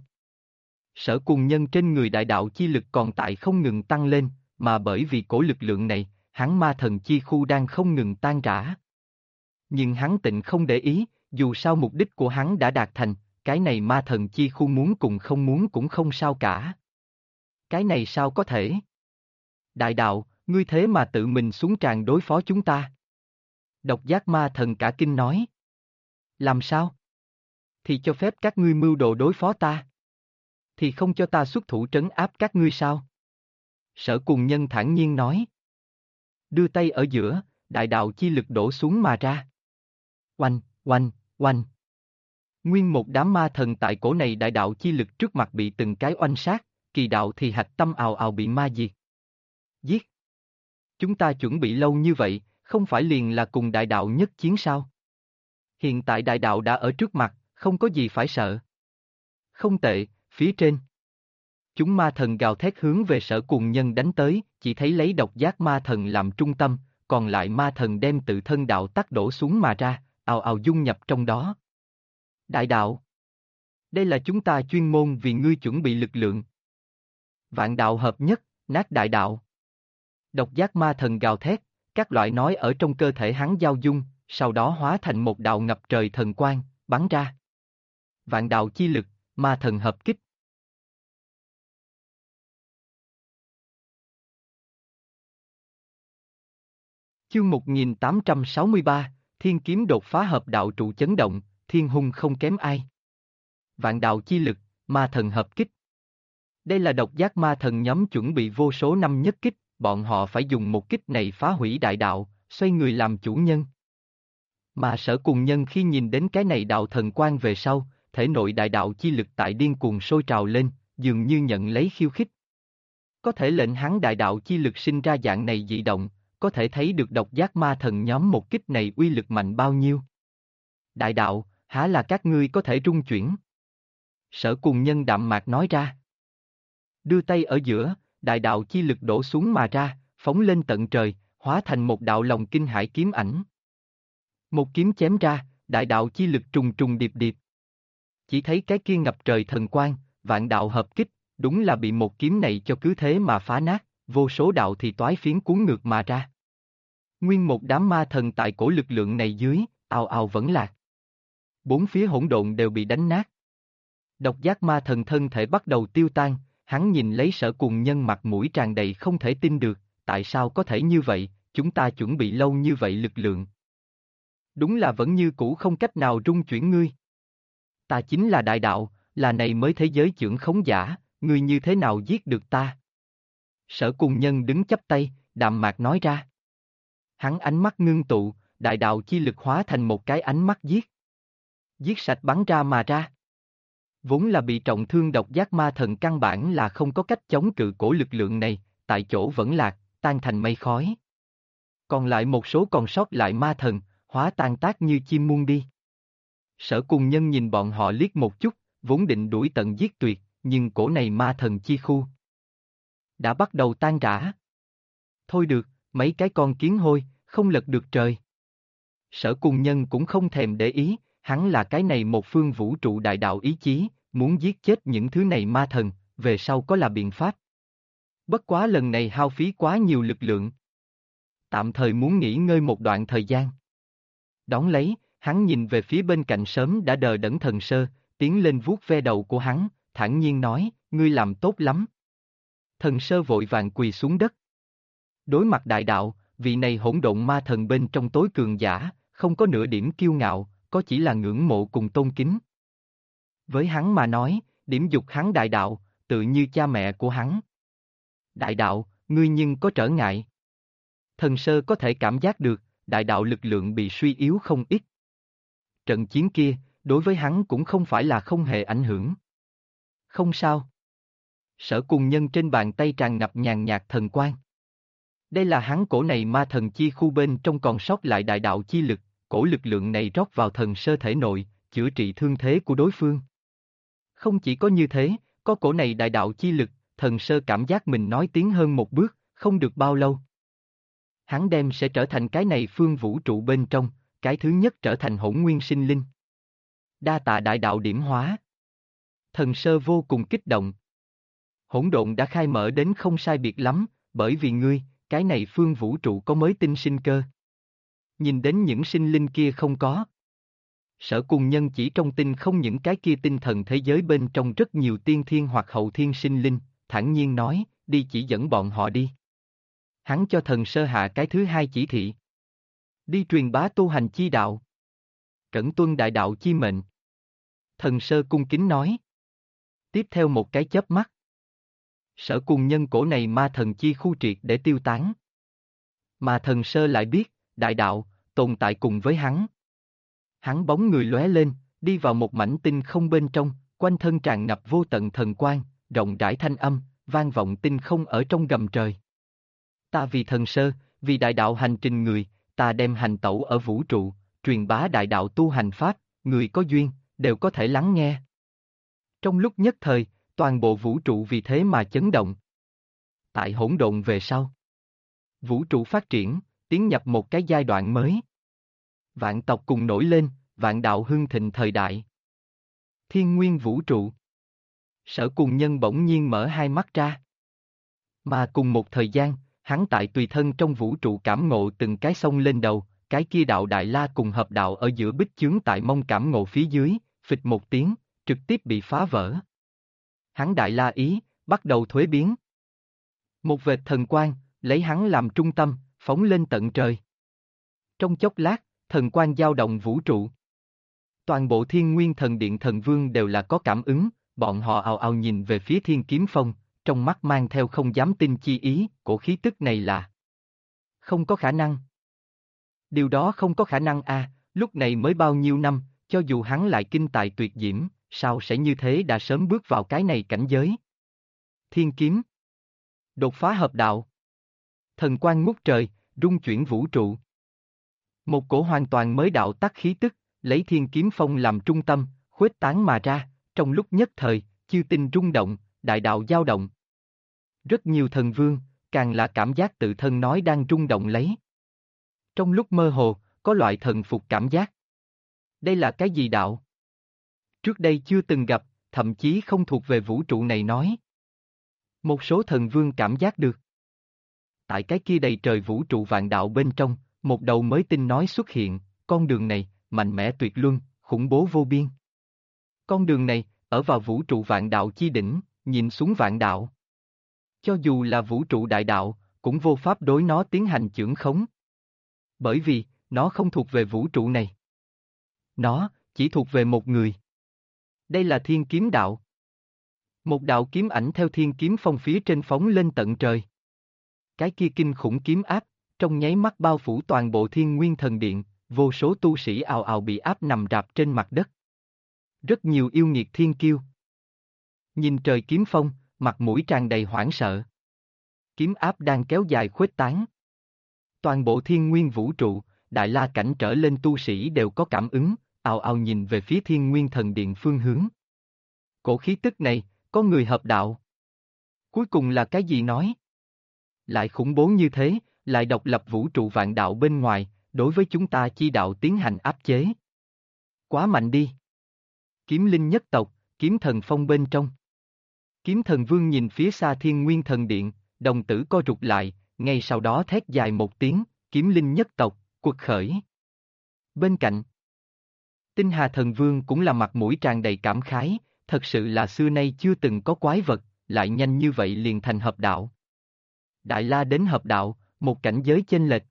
Sở Cùng Nhân trên người đại đạo chi lực còn tại không ngừng tăng lên, mà bởi vì cổ lực lượng này, hắn ma thần chi khu đang không ngừng tan rã. Nhưng hắn tịnh không để ý, dù sao mục đích của hắn đã đạt thành, cái này ma thần chi khu muốn cùng không muốn cũng không sao cả. Cái này sao có thể? Đại đạo, ngươi thế mà tự mình xuống tràng đối phó chúng ta. Độc giác ma thần cả kinh nói. Làm sao? Thì cho phép các ngươi mưu đồ đối phó ta. Thì không cho ta xuất thủ trấn áp các ngươi sao? Sở Cùng Nhân thản nhiên nói. Đưa tay ở giữa, đại đạo chi lực đổ xuống mà ra. Oanh, oanh, oanh. Nguyên một đám ma thần tại cổ này đại đạo chi lực trước mặt bị từng cái oanh sát, kỳ đạo thì hạch tâm ào ào bị ma diệt. Giết. Chúng ta chuẩn bị lâu như vậy, không phải liền là cùng đại đạo nhất chiến sao? Hiện tại đại đạo đã ở trước mặt, không có gì phải sợ. Không tệ, phía trên. Chúng ma thần gào thét hướng về Sở Cùng Nhân đánh tới, chỉ thấy lấy độc giác ma thần làm trung tâm, còn lại ma thần đem tự thân đạo tắc đổ xuống mà ra, ào ào dung nhập trong đó. Đại đạo. Đây là chúng ta chuyên môn vì ngươi chuẩn bị lực lượng. Vạn đạo hợp nhất, nát đại đạo. Độc giác ma thần gào thét, các loại nói ở trong cơ thể hắn giao dung, sau đó hóa thành một đạo ngập trời thần quang, bắn ra. Vạn đạo chi lực, ma thần hợp kích. Chương 1863, Thiên Kiếm đột phá hợp đạo trụ chấn động, thiên hung không kém ai. Vạn đạo chi lực, ma thần hợp kích. Đây là độc giác ma thần nhóm chuẩn bị vô số năm nhất kích, bọn họ phải dùng một kích này phá hủy đại đạo, xoay người làm chủ nhân. Mà Sở Cùng Nhân khi nhìn đến cái này đạo thần quang về sau, thể nội đại đạo chi lực tại điên cuồng sôi trào lên, dường như nhận lấy khiêu khích. Có thể lệnh hắn đại đạo chi lực sinh ra dạng này dị động, có thể thấy được độc giác ma thần nhóm một kích này uy lực mạnh bao nhiêu. Đại đạo, há là các ngươi có thể rung chuyển? Sở Cùng Nhân đạm mạc nói ra. Đưa tay ở giữa, đại đạo chi lực đổ xuống mà ra, phóng lên tận trời, hóa thành một đạo lòng kinh hải kiếm ảnh. Một kiếm chém ra, đại đạo chi lực trùng trùng điệp điệp. Chỉ thấy cái kia ngập trời thần quang, vạn đạo hợp kích, đúng là bị một kiếm này cho cứ thế mà phá nát, vô số đạo thì toái phiến cuốn ngược mà ra. Nguyên một đám ma thần tại cổ lực lượng này dưới, ào ào vẫn lạc. Bốn phía hỗn độn đều bị đánh nát. Độc giác ma thần thân thể bắt đầu tiêu tan, hắn nhìn lấy Sở Cùng Nhân mặt mũi tràn đầy không thể tin được, tại sao có thể như vậy, chúng ta chuẩn bị lâu như vậy lực lượng. Đúng là vẫn như cũ không cách nào rung chuyển ngươi. Ta chính là đại đạo, là này mới thế giới chưởng khống giả, ngươi như thế nào giết được ta? Sở Cùng Nhân đứng chắp tay, đạm mạc nói ra. Hắn ánh mắt ngưng tụ, đại đạo chi lực hóa thành một cái ánh mắt giết. Giết sạch bắn ra mà ra. Vốn là bị trọng thương độc giác ma thần căn bản là không có cách chống cự cổ lực lượng này, tại chỗ vẫn lạc, tan thành mây khói. Còn lại một số còn sót lại ma thần, hóa tan tác như chim muôn đi. Sở Cùng Nhân nhìn bọn họ liếc một chút, vốn định đuổi tận giết tuyệt, nhưng cổ này ma thần chi khu đã bắt đầu tan rã. Thôi được, mấy cái con kiến hôi, không lật được trời. Sở Cùng Nhân cũng không thèm để ý, hắn là cái này một phương vũ trụ đại đạo ý chí, muốn giết chết những thứ này ma thần, về sau có là biện pháp. Bất quá lần này hao phí quá nhiều lực lượng. Tạm thời muốn nghỉ ngơi một đoạn thời gian. Đón lấy, hắn nhìn về phía bên cạnh sớm đã đờ đẫn thần sơ, tiến lên vuốt ve đầu của hắn, thản nhiên nói, ngươi làm tốt lắm. Thần sơ vội vàng quỳ xuống đất. Đối mặt đại đạo, vị này hỗn độn ma thần bên trong tối cường giả, không có nửa điểm kiêu ngạo, có chỉ là ngưỡng mộ cùng tôn kính. Với hắn mà nói, điểm dục hắn đại đạo, tự như cha mẹ của hắn. Đại đạo, ngươi nhưng có trở ngại. Thần sơ có thể cảm giác được, đại đạo lực lượng bị suy yếu không ít. Trận chiến kia, đối với hắn cũng không phải là không hề ảnh hưởng. Không sao. Sở Cùng Nhân trên bàn tay tràn ngập nhàn nhạt thần quang. Đây là hắn cổ này ma thần chi khu bên trong còn sót lại đại đạo chi lực, cổ lực lượng này rót vào thần sơ thể nội, chữa trị thương thế của đối phương. Không chỉ có như thế, có cổ này đại đạo chi lực, thần sơ cảm giác mình nói tiến hơn một bước, không được bao lâu. Hắn đem sẽ trở thành cái này phương vũ trụ bên trong, cái thứ nhất trở thành hỗn nguyên sinh linh. Đa tạ đại đạo điểm hóa. Thần sơ vô cùng kích động. Hỗn độn đã khai mở đến không sai biệt lắm, bởi vì ngươi, cái này phương vũ trụ có mới tinh sinh cơ. Nhìn đến những sinh linh kia không có. Sở Cùng Nhân chỉ trong tinh không những cái kia tinh thần thế giới bên trong rất nhiều tiên thiên hoặc hậu thiên sinh linh, thản nhiên nói, đi chỉ dẫn bọn họ đi. Hắn cho thần sơ hạ cái thứ hai chỉ thị. Đi truyền bá tu hành chi đạo. Cẩn tuân đại đạo chi mệnh. Thần sơ cung kính nói. Tiếp theo một cái chớp mắt. Sở Cùng Nhân cổ này ma thần chi khu triệt để tiêu tán. Mà thần sơ lại biết, đại đạo, tồn tại cùng với hắn. Hắn bóng người lóe lên, đi vào một mảnh tinh không bên trong, quanh thân tràn ngập vô tận thần quang, rộng rãi thanh âm, vang vọng tinh không ở trong gầm trời. Ta vì thần sơ, vì đại đạo hành trình người, ta đem hành tẩu ở vũ trụ, truyền bá đại đạo tu hành pháp, người có duyên, đều có thể lắng nghe. Trong lúc nhất thời, toàn bộ vũ trụ vì thế mà chấn động. Tại hỗn độn về sau, vũ trụ phát triển, tiến nhập một cái giai đoạn mới. Vạn tộc cùng nổi lên, vạn đạo hưng thịnh thời đại. Thiên nguyên vũ trụ. Sở Cùng Nhân bỗng nhiên mở hai mắt ra. Mà cùng một thời gian, hắn tại tùy thân trong vũ trụ cảm ngộ từng cái sông lên đầu, cái kia đạo đại la cùng hợp đạo ở giữa bích chướng tại mông cảm ngộ phía dưới, phịch một tiếng, trực tiếp bị phá vỡ. Hắn đại la ý, bắt đầu thuế biến. Một vệt thần quang, lấy hắn làm trung tâm, phóng lên tận trời. Trong chốc lát, thần quang dao động vũ trụ. Toàn bộ Thiên Nguyên Thần Điện Thần Vương đều là có cảm ứng, bọn họ ào ào nhìn về phía Thiên Kiếm Phong, trong mắt mang theo không dám tin chi ý, cổ khí tức này là không có khả năng. Điều đó không có khả năng a, lúc này mới bao nhiêu năm, cho dù hắn lại kinh tài tuyệt diễm, sao sẽ như thế đã sớm bước vào cái này cảnh giới. Thiên kiếm. Đột phá hợp đạo. Thần quang ngút trời, rung chuyển vũ trụ. Một cổ hoàn toàn mới đạo tắc khí tức, lấy Thiên Kiếm Phong làm trung tâm, khuếch tán mà ra, trong lúc nhất thời, chư tinh rung động, đại đạo dao động. Rất nhiều thần vương, càng là cảm giác tự thân nói đang rung động lấy. Trong lúc mơ hồ, có loại thần phục cảm giác. Đây là cái gì đạo? Trước đây chưa từng gặp, thậm chí không thuộc về vũ trụ này nói. Một số thần vương cảm giác được. Tại cái kia đầy trời vũ trụ vạn đạo bên trong, một đầu mới tinh nói xuất hiện, con đường này, mạnh mẽ tuyệt luân, khủng bố vô biên. Con đường này, ở vào vũ trụ vạn đạo chi đỉnh, nhìn xuống vạn đạo. Cho dù là vũ trụ đại đạo, cũng vô pháp đối nó tiến hành chưởng khống. Bởi vì, nó không thuộc về vũ trụ này. Nó, chỉ thuộc về một người. Đây là Thiên Kiếm Đạo. Một đạo kiếm ảnh theo Thiên Kiếm Phong phía trên phóng lên tận trời. Cái kia kinh khủng kiếm áp, trong nháy mắt bao phủ toàn bộ Thiên Nguyên Thần Điện, vô số tu sĩ ào ào bị áp nằm rạp trên mặt đất. Rất nhiều yêu nghiệt thiên kiêu, Nhìn trời kiếm phong, mặt mũi tràn đầy hoảng sợ. Kiếm áp đang kéo dài khuếch tán. Toàn bộ thiên nguyên vũ trụ, Đại La cảnh trở lên tu sĩ đều có cảm ứng, ào ào nhìn về phía Thiên Nguyên Thần Điện phương hướng. Cổ khí tức này, có người hợp đạo. Cuối cùng là cái gì nói? Lại khủng bố như thế, lại độc lập vũ trụ vạn đạo bên ngoài, đối với chúng ta chi đạo tiến hành áp chế. Quá mạnh đi. Kiếm linh nhất tộc, kiếm thần phong bên trong. Kiếm thần vương nhìn phía xa Thiên Nguyên Thần Điện, đồng tử co rụt lại, ngay sau đó thét dài một tiếng, kiếm linh nhất tộc, quật khởi. Bên cạnh, Tinh Hà Thần Vương cũng là mặt mũi tràn đầy cảm khái, thật sự là xưa nay chưa từng có quái vật, lại nhanh như vậy liền thành hợp đạo. Đại La đến hợp đạo, một cảnh giới chênh lệch.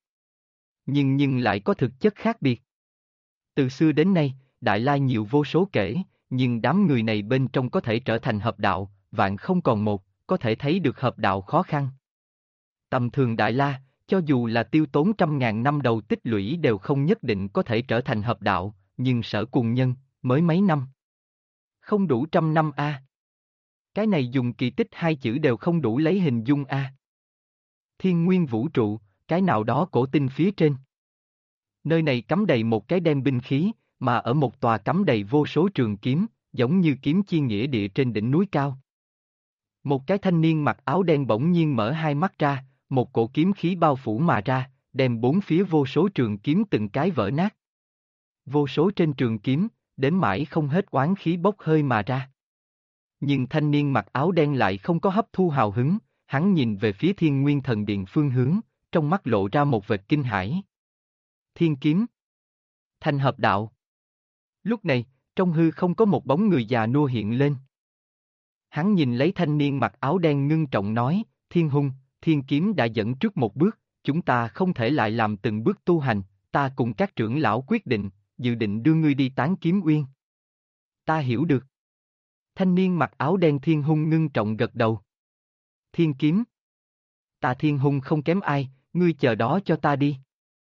Nhưng lại có thực chất khác biệt. Từ xưa đến nay, Đại La nhiều vô số kể, nhưng đám người này bên trong có thể trở thành hợp đạo, vạn không còn một, có thể thấy được hợp đạo khó khăn. Tầm thường Đại La, cho dù là tiêu tốn 100.000 năm đầu tích lũy đều không nhất định có thể trở thành hợp đạo, nhưng Sở Cùng Nhân, mới mấy năm. Không đủ 100 năm a. Cái này dùng kỳ tích hai chữ đều không đủ lấy hình dung a. Thiên nguyên vũ trụ, cái nào đó cổ tinh phía trên. Nơi này cắm đầy một cái đem binh khí, mà ở một tòa cắm đầy vô số trường kiếm, giống như kiếm chi nghĩa địa trên đỉnh núi cao. Một cái thanh niên mặc áo đen bỗng nhiên mở hai mắt ra, một cổ kiếm khí bao phủ mà ra, đem bốn phía vô số trường kiếm từng cái vỡ nát. Vô số trên trường kiếm, đến mãi không hết oán khí bốc hơi mà ra. Nhưng thanh niên mặc áo đen lại không có hấp thu hào hứng, hắn nhìn về phía Thiên Nguyên Thần Điện phương hướng, trong mắt lộ ra một vệt kinh hãi. Thiên kiếm. Thành hợp đạo. Lúc này, trong hư không có một bóng người già nua hiện lên. Hắn nhìn lấy thanh niên mặc áo đen ngưng trọng nói, Thiên Hung, Thiên kiếm đã dẫn trước một bước, chúng ta không thể lại làm từng bước tu hành, ta cùng các trưởng lão quyết định, dự định đưa ngươi đi tán kiếm uyên. Ta hiểu được. Thanh niên mặc áo đen Thiên Hung ngưng trọng gật đầu. Thiên kiếm. Ta Thiên Hung không kém ai, ngươi chờ đó cho ta đi.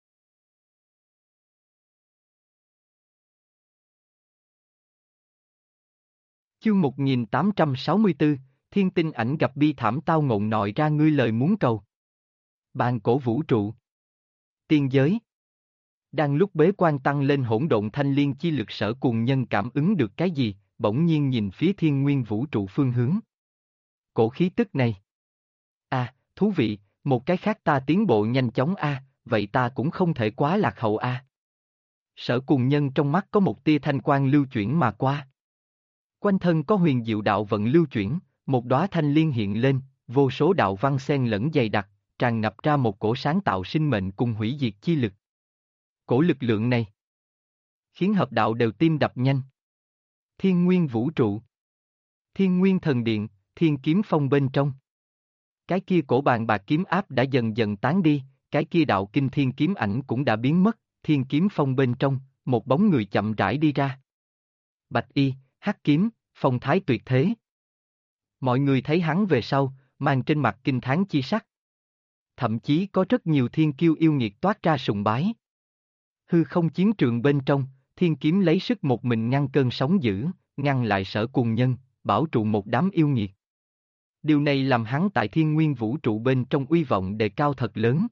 Chương 1864, Thiên Tinh Ảnh gặp bi thảm tao ngộ nội ra ngươi lời muốn cầu. Bàn cổ vũ trụ. Tiên giới. Đang lúc bế quan tăng lên hỗn độn thanh liên chi lực Sở Cùng Nhân cảm ứng được cái gì, bỗng nhiên nhìn phía thiên nguyên vũ trụ phương hướng. Cổ khí tức này. À, thú vị, một cái khác ta tiến bộ nhanh chóng a, vậy ta cũng không thể quá lạc hậu a. Sở Cùng Nhân trong mắt có một tia thanh quang lưu chuyển mà qua. Quanh thân có huyền diệu đạo vận lưu chuyển, một đóa thanh liên hiện lên, vô số đạo văn xen lẫn dày đặc, tràn ngập ra một cổ sáng tạo sinh mệnh cùng hủy diệt chi lực. Cổ lực lượng này khiến hợp đạo đều tim đập nhanh. Thiên nguyên vũ trụ. Thiên nguyên thần điện, thiên kiếm phong bên trong. Cái kia cổ bàn bạc kiếm áp đã dần dần tán đi, cái kia đạo kinh thiên kiếm ảnh cũng đã biến mất, thiên kiếm phong bên trong, một bóng người chậm rãi đi ra. Bạch y, hắc kiếm, phong thái tuyệt thế. Mọi người thấy hắn về sau, mang trên mặt kinh thán chi sắc. Thậm chí có rất nhiều thiên kiêu yêu nghiệt toát ra sùng bái. Hư không chiến trường bên trong, thiên kiếm lấy sức một mình ngăn cơn sóng dữ, ngăn lại Sở Cùng Nhân, bảo trụ một đám yêu nghiệt. Điều này làm hắn tại thiên nguyên vũ trụ bên trong uy vọng đề cao thật lớn.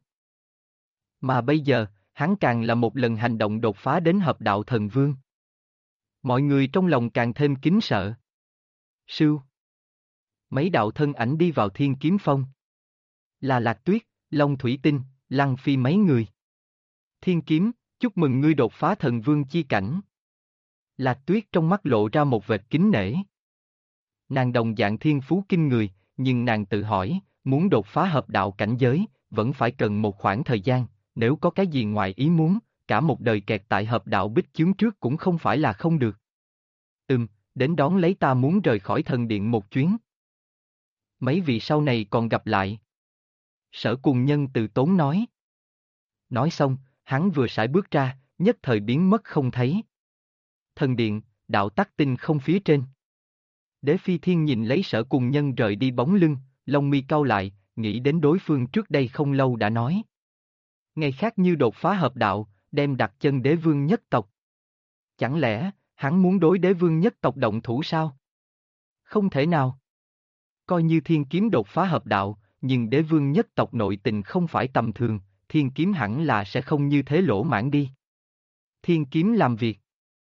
Mà bây giờ, hắn càng là một lần hành động đột phá đến hợp đạo thần vương. Mọi người trong lòng càng thêm kính sợ. Sưu. Mấy đạo thân ảnh đi vào thiên kiếm phong. Là Lạc Tuyết, Long Thủy Tinh, Lăng Phi mấy người. Thiên kiếm, chúc mừng ngươi đột phá thần vương chi cảnh. Lạc Tuyết trong mắt lộ ra một vệt kính nể. Nàng đồng dạng thiên phú kinh người, nhưng nàng tự hỏi, muốn đột phá hợp đạo cảnh giới, vẫn phải cần một khoảng thời gian, nếu có cái gì ngoài ý muốn, cả một đời kẹt tại hợp đạo bích chướng trước cũng không phải là không được. Đến đón lấy ta muốn rời khỏi thần điện một chuyến. Mấy vị sau này còn gặp lại. Sở Cùng Nhân từ tốn nói. Nói xong, hắn vừa sải bước ra, nhất thời biến mất không thấy. Thần điện, đạo tắc tinh không phía trên. Đế Phi Thiên nhìn lấy Sở Cùng Nhân rời đi bóng lưng, lông mi cau lại, nghĩ đến đối phương trước đây không lâu đã nói. Ngày khác như đột phá hợp đạo, đem đặt chân đế vương nhất tộc. Chẳng lẽ, hắn muốn đối đế vương nhất tộc động thủ sao? Không thể nào. Coi như thiên kiếm đột phá hợp đạo, nhưng đế vương nhất tộc nội tình không phải tầm thường, thiên kiếm hẳn là sẽ không như thế lỗ mãn đi. Thiên kiếm làm việc.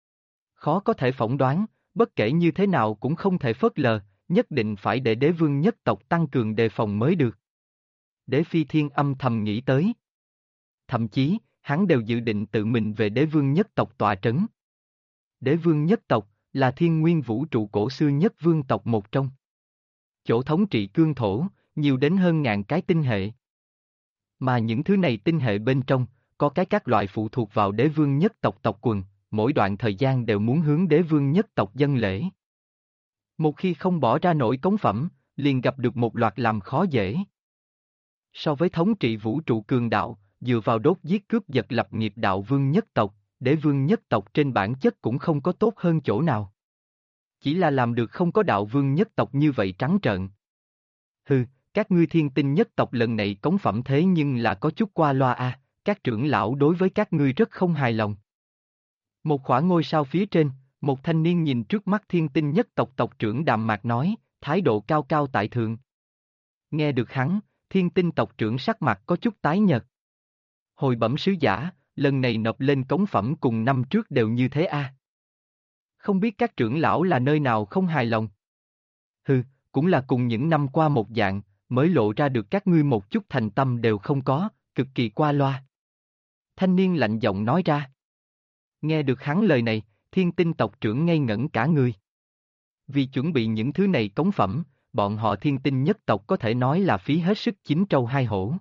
Khó có thể phỏng đoán, bất kể như thế nào cũng không thể phớt lờ, nhất định phải để đế vương nhất tộc tăng cường đề phòng mới được. Đế Phi Thiên âm thầm nghĩ tới. Thậm chí, hắn đều dự định tự mình về đế vương nhất tộc tọa trấn. Đế vương nhất tộc là thiên nguyên vũ trụ cổ xưa nhất vương tộc một trong. Chỗ thống trị cương thổ, nhiều đến hơn ngàn cái tinh hệ. Mà những thứ này tinh hệ bên trong, có cái các loại phụ thuộc vào đế vương nhất tộc tộc quần, mỗi đoạn thời gian đều muốn hướng đế vương nhất tộc dâng lễ. Một khi không bỏ ra nổi cống phẩm, liền gặp được một loạt làm khó dễ. So với thống trị vũ trụ cường đạo, dựa vào đốt giết cướp giật lập nghiệp đạo vương nhất tộc, đế vương nhất tộc trên bản chất cũng không có tốt hơn chỗ nào. Chỉ là làm được không có đạo vương nhất tộc như vậy trắng trợn. Hừ, các ngươi thiên tinh nhất tộc lần này cống phẩm thế nhưng là có chút qua loa à, các trưởng lão đối với các ngươi rất không hài lòng. Một khoảng ngôi sao phía trên, một thanh niên nhìn trước mắt thiên tinh nhất tộc tộc trưởng đạm mạc nói, thái độ cao cao tại thượng. Nghe được hắn, thiên tinh tộc trưởng sắc mặt có chút tái nhợt. Hồi bẩm sứ giả, lần này nộp lên cống phẩm cùng năm trước đều như thế à? Không biết các trưởng lão là nơi nào không hài lòng? Hừ, cũng là cùng những năm qua một dạng, mới lộ ra được các ngươi một chút thành tâm đều không có, cực kỳ qua loa. Thanh niên lạnh giọng nói ra. Nghe được hắn lời này, thiên tinh tộc trưởng ngây ngẩn cả người. Vì chuẩn bị những thứ này cống phẩm, bọn họ thiên tinh nhất tộc có thể nói là phí hết sức chín trâu hai hổ.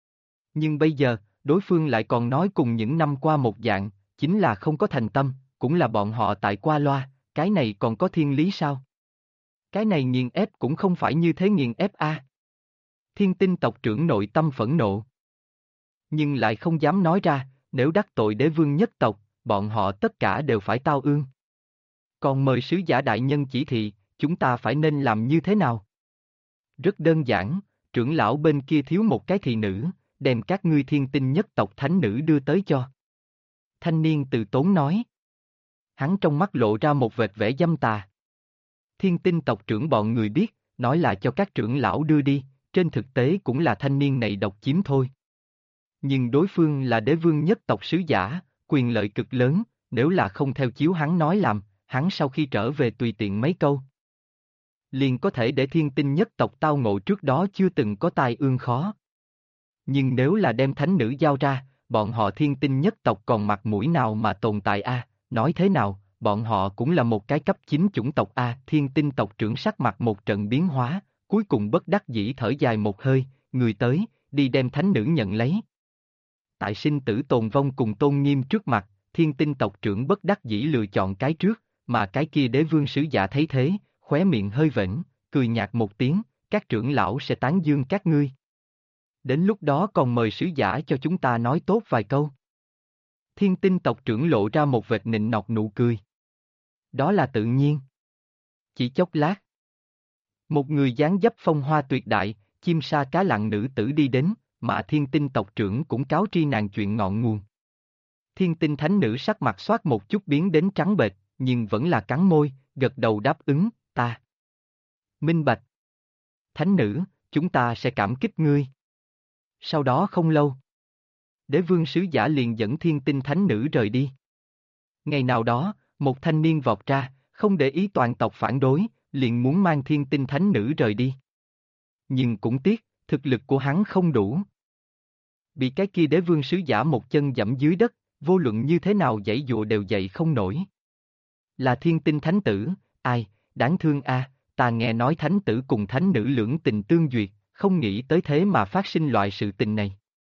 Nhưng bây giờ, đối phương lại còn nói cùng những năm qua một dạng, chính là không có thành tâm, cũng là bọn họ tại qua loa, cái này còn có thiên lý sao? Cái này nghiền ép cũng không phải như thế nghiền ép a. Thiên tinh tộc trưởng nội tâm phẫn nộ. Nhưng lại không dám nói ra, nếu đắc tội đế vương nhất tộc, bọn họ tất cả đều phải tao ương. Còn mời sứ giả đại nhân chỉ thị, chúng ta phải nên làm như thế nào? Rất đơn giản, trưởng lão bên kia thiếu một cái thị nữ, đem các ngươi thiên tinh nhất tộc thánh nữ đưa tới cho. Thanh niên từ tốn nói. Hắn trong mắt lộ ra một vệt vẻ dâm tà. Thiên tinh tộc trưởng bọn người biết, nói là cho các trưởng lão đưa đi, trên thực tế cũng là thanh niên này độc chiếm thôi. Nhưng đối phương là đế vương nhất tộc sứ giả, quyền lợi cực lớn, nếu là không theo chiếu hắn nói làm, hắn sau khi trở về tùy tiện mấy câu. Liền có thể để thiên tinh nhất tộc tao ngộ trước đó chưa từng có tai ương khó. Nhưng nếu là đem thánh nữ giao ra, bọn họ thiên tinh nhất tộc còn mặt mũi nào mà tồn tại a? Nói thế nào, bọn họ cũng là một cái cấp 9 chủng tộc a. Thiên tinh tộc trưởng sắc mặt một trận biến hóa, cuối cùng bất đắc dĩ thở dài một hơi, người tới, đi đem thánh nữ nhận lấy. Tại sinh tử tồn vong cùng tôn nghiêm trước mặt, thiên tinh tộc trưởng bất đắc dĩ lựa chọn cái trước, mà cái kia đế vương sứ giả thấy thế, khóe miệng hơi vểnh, cười nhạt một tiếng, các trưởng lão sẽ tán dương các ngươi. Đến lúc đó còn mời sứ giả cho chúng ta nói tốt vài câu. Thiên tinh tộc trưởng lộ ra một vệt nịnh nọt nụ cười. Đó là tự nhiên. Chỉ chốc lát. Một người dáng dấp phong hoa tuyệt đại, chim sa cá lặng nữ tử đi đến, mà thiên tinh tộc trưởng cũng cáo tri nàng chuyện ngọn nguồn. Thiên tinh thánh nữ sắc mặt xoát một chút biến đến trắng bệch, nhưng vẫn là cắn môi, gật đầu đáp ứng, ta. Minh bạch. Thánh nữ, chúng ta sẽ cảm kích ngươi. Sau đó không lâu, đế vương sứ giả liền dẫn thiên tinh thánh nữ rời đi. Ngày nào đó, một thanh niên vọt ra, không để ý toàn tộc phản đối, liền muốn mang thiên tinh thánh nữ rời đi. Nhưng cũng tiếc, thực lực của hắn không đủ. Bị cái kia đế vương sứ giả một chân dẫm dưới đất, vô luận như thế nào giãy dụa đều dậy không nổi. Là thiên tinh thánh tử, ai, đáng thương a, ta nghe nói thánh tử cùng thánh nữ lưỡng tình tương duyệt, không nghĩ tới thế mà phát sinh loại sự tình này.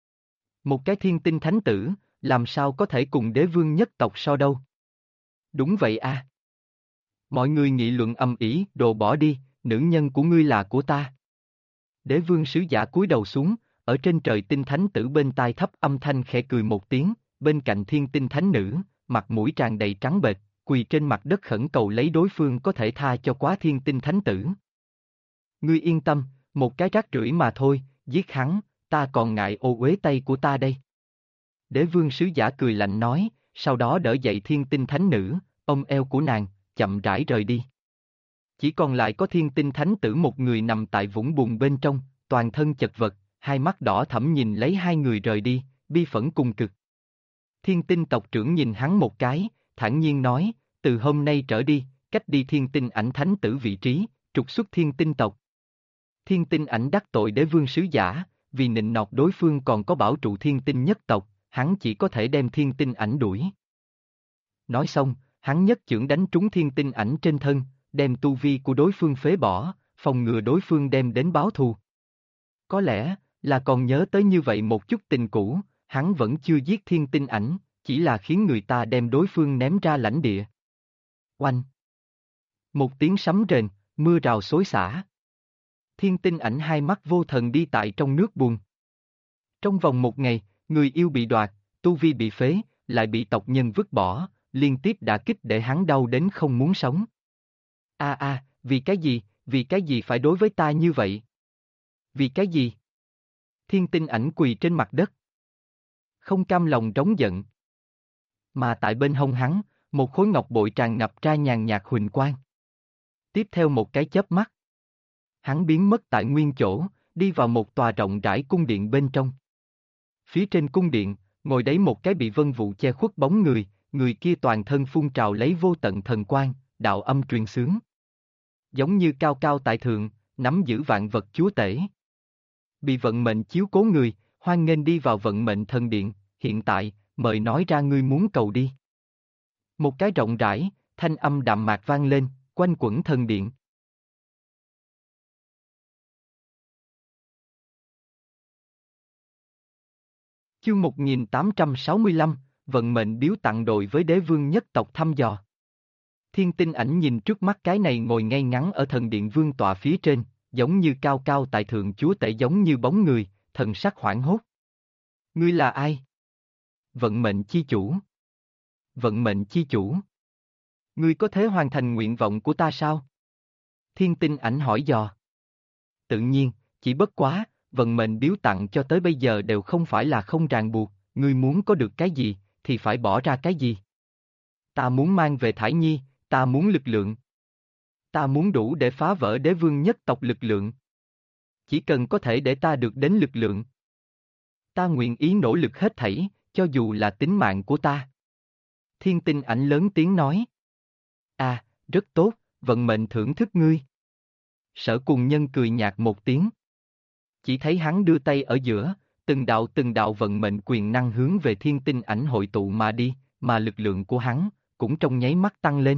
Một cái thiên tinh thánh tử, làm sao có thể cùng đế vương nhất tộc so đâu? Đúng vậy a. Mọi người nghị luận ầm ĩ, đồ bỏ đi, nữ nhân của ngươi là của ta. Đế vương sứ giả cúi đầu xuống, ở trên trời tinh thánh tử bên tai thấp âm thanh khẽ cười một tiếng, bên cạnh thiên tinh thánh nữ, mặt mũi tràn đầy trắng bệch, quỳ trên mặt đất khẩn cầu lấy đối phương có thể tha cho quá thiên tinh thánh tử. Ngươi yên tâm, một cái rác rưởi mà thôi, giết hắn, ta còn ngại ô uế tay của ta đây. Đế vương sứ giả cười lạnh nói, sau đó đỡ dậy thiên tinh thánh nữ, ôm eo của nàng, chậm rãi rời đi. Chỉ còn lại có Thiên Tinh Thánh Tử một người nằm tại vũng bùn bên trong, toàn thân chật vật, hai mắt đỏ thẫm nhìn lấy hai người rời đi, bi phẫn cùng cực. Thiên Tinh tộc trưởng nhìn hắn một cái, thản nhiên nói, từ hôm nay trở đi, cách đi Thiên Tinh Ảnh Thánh Tử vị trí, trục xuất Thiên Tinh tộc. Thiên Tinh Ảnh đắc tội đế vương sứ giả, vì nịnh nọt đối phương còn có bảo trụ Thiên Tinh nhất tộc, hắn chỉ có thể đem Thiên Tinh Ảnh đuổi. Nói xong, hắn nhất chưởng đánh trúng Thiên Tinh Ảnh trên thân, đem tu vi của đối phương phế bỏ, phòng ngừa đối phương đem đến báo thù. Có lẽ là còn nhớ tới như vậy một chút tình cũ, hắn vẫn chưa giết Thiên Tinh Ảnh, chỉ là khiến người ta đem đối phương ném ra lãnh địa. Oanh! Một tiếng sấm rền, mưa rào xối xả. Thiên Tinh Ảnh hai mắt vô thần đi tại trong nước bùn. Trong vòng một ngày, người yêu bị đoạt, tu vi bị phế, lại bị tộc nhân vứt bỏ, liên tiếp đả kích để hắn đau đến không muốn sống. Vì cái gì phải đối với ta như vậy? Vì cái gì? Thiên Tinh Ảnh quỳ trên mặt đất. Không cam lòng trống giận. Mà tại bên hông hắn, một khối ngọc bội tràn ngập ra nhàn nhạt huỳnh quang. Tiếp theo một cái chớp mắt. Hắn biến mất tại nguyên chỗ, đi vào một tòa rộng rãi cung điện bên trong. Phía trên cung điện, ngồi đấy một cái bị vân vụ che khuất bóng người, người kia toàn thân phun trào lấy vô tận thần quang, đạo âm truyền xướng. Giống như cao cao tại thượng, nắm giữ vạn vật chúa tể. Bị vận mệnh chiếu cố người, hoan nghênh đi vào vận mệnh thần điện, hiện tại, mời nói ra ngươi muốn cầu đi. Một cái rộng rãi, thanh âm đạm mạc vang lên, quanh quẩn thần điện. Chương 1865, vận mệnh biếu tặng đội với đế vương nhất tộc thăm dò. Thiên Tinh Ảnh nhìn trước mắt cái này ngồi ngay ngắn ở thần điện vương tọa phía trên, giống như cao cao tại thượng chúa tể giống như bóng người, thần sắc hoảng hốt. Ngươi là ai? Vận mệnh chi chủ. Vận mệnh chi chủ. Ngươi có thể hoàn thành nguyện vọng của ta sao? Thiên Tinh Ảnh hỏi dò. Tự nhiên, chỉ bất quá, vận mệnh biếu tặng cho tới bây giờ đều không phải là không ràng buộc, ngươi muốn có được cái gì, thì phải bỏ ra cái gì. Ta muốn mang về Thải Nhi, ta muốn lực lượng. Ta muốn đủ để phá vỡ đế vương nhất tộc lực lượng. Chỉ cần có thể để ta được đến lực lượng. Ta nguyện ý nỗ lực hết thảy, cho dù là tính mạng của ta. Thiên Tinh Ảnh lớn tiếng nói. Rất tốt, vận mệnh thưởng thức ngươi. Sở Cùng Nhân cười nhạt một tiếng. Chỉ thấy hắn đưa tay ở giữa, từng đạo vận mệnh quyền năng hướng về Thiên Tinh Ảnh hội tụ mà đi, mà lực lượng của hắn, cũng trong nháy mắt tăng lên.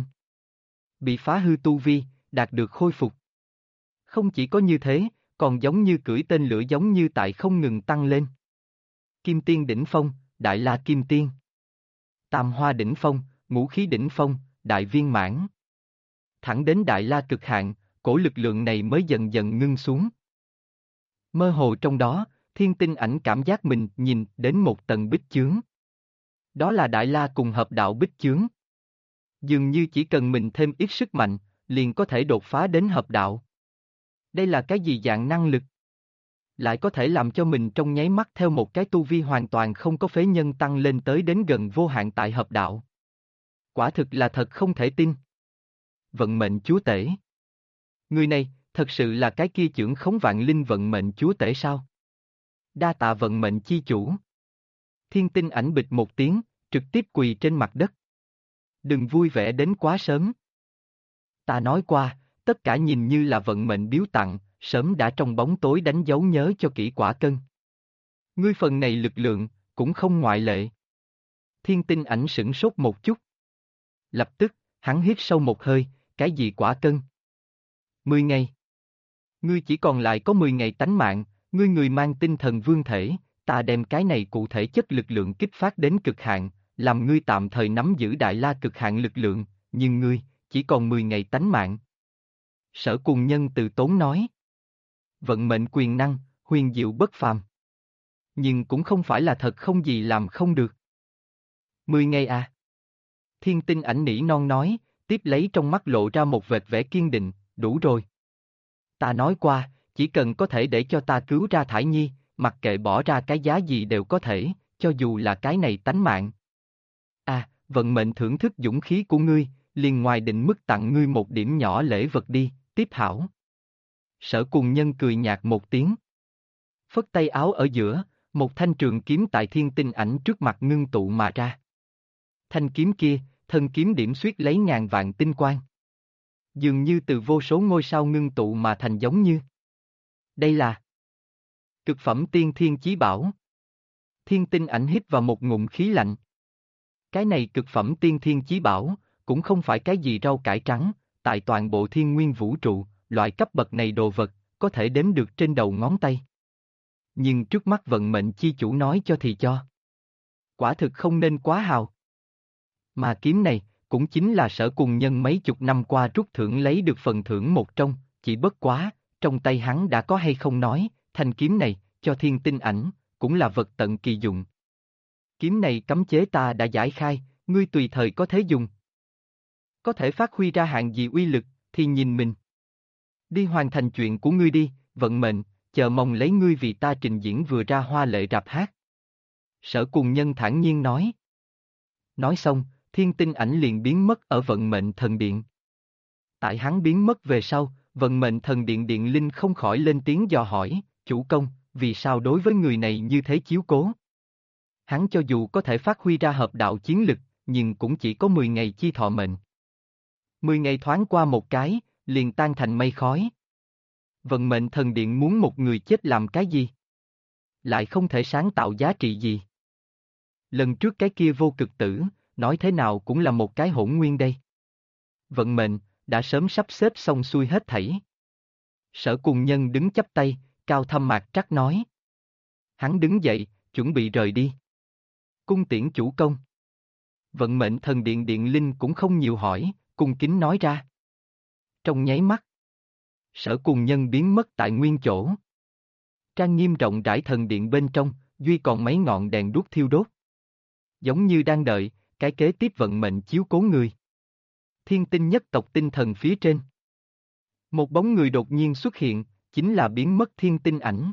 Bị phá hư tu vi, đạt được khôi phục. Không chỉ có như thế, còn giống như cưỡi tên lửa giống như tại không ngừng tăng lên. Kim Tiên đỉnh phong, Đại La Kim Tiên. Tam Hoa đỉnh phong, Ngũ Khí đỉnh phong, Đại Viên mãn. Thẳng đến Đại La cực hạn, cổ lực lượng này mới dần dần ngưng xuống. Mơ hồ trong đó, Thiên Tinh Ảnh cảm giác mình nhìn đến một tầng bích chướng. Đó là Đại La cùng hợp đạo bích chướng. Dường như chỉ cần mình thêm ít sức mạnh, liền có thể đột phá đến hợp đạo. Đây là cái gì dạng năng lực? Lại có thể làm cho mình trong nháy mắt theo một cái tu vi hoàn toàn không có phế nhân tăng lên tới đến gần vô hạn tại hợp đạo. Quả thực là thật không thể tin. Vận mệnh chúa tể. Người này, thật sự là cái kia chưởng khống vạn linh vận mệnh chúa tể sao? Đa tạ vận mệnh chi chủ. Thiên Tinh Ảnh bịch một tiếng, trực tiếp quỳ trên mặt đất. Đừng vui vẻ đến quá sớm. Ta nói qua, tất cả nhìn như là vận mệnh biếu tặng, sớm đã trong bóng tối đánh dấu nhớ cho kỹ quả cân. Ngươi phần này lực lượng, cũng không ngoại lệ. Thiên Tinh Ảnh sửng sốt một chút. Lập tức, hắn hít sâu một hơi, cái gì quả cân? 10 ngày. Ngươi chỉ còn lại có 10 ngày tánh mạng, ngươi người mang tinh thần vương thể, ta đem cái này cụ thể chất lực lượng kích phát đến cực hạn, làm ngươi tạm thời nắm giữ Đại La cực hạn lực lượng, nhưng ngươi, chỉ còn 10 ngày tánh mạng. Sở Cùng Nhân từ tốn nói. Vận mệnh quyền năng, huyền diệu bất phàm. Nhưng cũng không phải là thật không gì làm không được. 10 ngày à? Thiên Tinh Ảnh nỉ non nói, tiếp lấy trong mắt lộ ra một vệt vẻ kiên định, đủ rồi. Ta nói qua, chỉ cần có thể để cho ta cứu ra Thải Nhi, mặc kệ bỏ ra cái giá gì đều có thể, cho dù là cái này tánh mạng. Vận mệnh thưởng thức dũng khí của ngươi, liền ngoài định mức tặng ngươi một điểm nhỏ lễ vật đi, tiếp hảo. Sở Cùng Nhân cười nhạt một tiếng. Phất tay áo ở giữa, một thanh trường kiếm tại Thiên Tinh Ảnh trước mặt ngưng tụ mà ra. Thanh kiếm kia, thân kiếm điểm xuyết lấy ngàn vạn tinh quang. Dường như từ vô số ngôi sao ngưng tụ mà thành giống như. Đây là cực phẩm tiên thiên chí bảo. Thiên Tinh Ảnh hít vào một ngụm khí lạnh. Cái này cực phẩm tiên thiên chí bảo, cũng không phải cái gì rau cải trắng, tại toàn bộ thiên nguyên vũ trụ, loại cấp bậc này đồ vật, có thể đếm được trên đầu ngón tay. Nhưng trước mắt vận mệnh chi chủ nói cho thì cho. Quả thực không nên quá hào. Mà kiếm này, cũng chính là Sở Cùng Nhân mấy chục năm qua rút thưởng lấy được phần thưởng một trong, chỉ bất quá, trong tay hắn đã có hay không nói, thanh kiếm này, cho Thiên Tinh Ảnh, cũng là vật tận kỳ dụng. Kiếm này cấm chế ta đã giải khai, ngươi tùy thời có thể dùng. Có thể phát huy ra hạng gì uy lực, thì nhìn mình. Đi hoàn thành chuyện của ngươi đi, vận mệnh, chờ mong lấy ngươi vì ta trình diễn vừa ra hoa lệ rạp hát. Sở Cùng Nhân thản nhiên nói. Nói xong, Thiên Tinh Ảnh liền biến mất ở vận mệnh thần điện. Tại hắn biến mất về sau, vận mệnh thần điện điện linh không khỏi lên tiếng dò hỏi, chủ công, vì sao đối với người này như thế chiếu cố? Hắn cho dù có thể phát huy ra hợp đạo chiến lực, nhưng cũng chỉ có 10 ngày chi thọ mệnh. 10 ngày thoáng qua một cái, liền tan thành mây khói. Vận mệnh thần điện muốn một người chết làm cái gì? Lại không thể sáng tạo giá trị gì. Lần trước cái kia vô cực tử, nói thế nào cũng là một cái hỗn nguyên đây. Vận mệnh, đã sớm sắp xếp xong xuôi hết thảy. Sở Cùng Nhân đứng chắp tay, cao thâm mạc trắc nói. Hắn đứng dậy, chuẩn bị rời đi. Cung tiễn chủ công. Vận mệnh thần điện điện linh cũng không nhiều hỏi, cung kính nói ra. Trong nháy mắt, Sở Cùng Nhân biến mất tại nguyên chỗ. Trang nghiêm rộng rãi thần điện bên trong, duy còn mấy ngọn đèn đuốc thiêu đốt. Giống như đang đợi, cái kế tiếp vận mệnh chiếu cố người. Thiên Tinh nhất tộc tinh thần phía trên. Một bóng người đột nhiên xuất hiện, chính là biến mất Thiên Tinh Ảnh.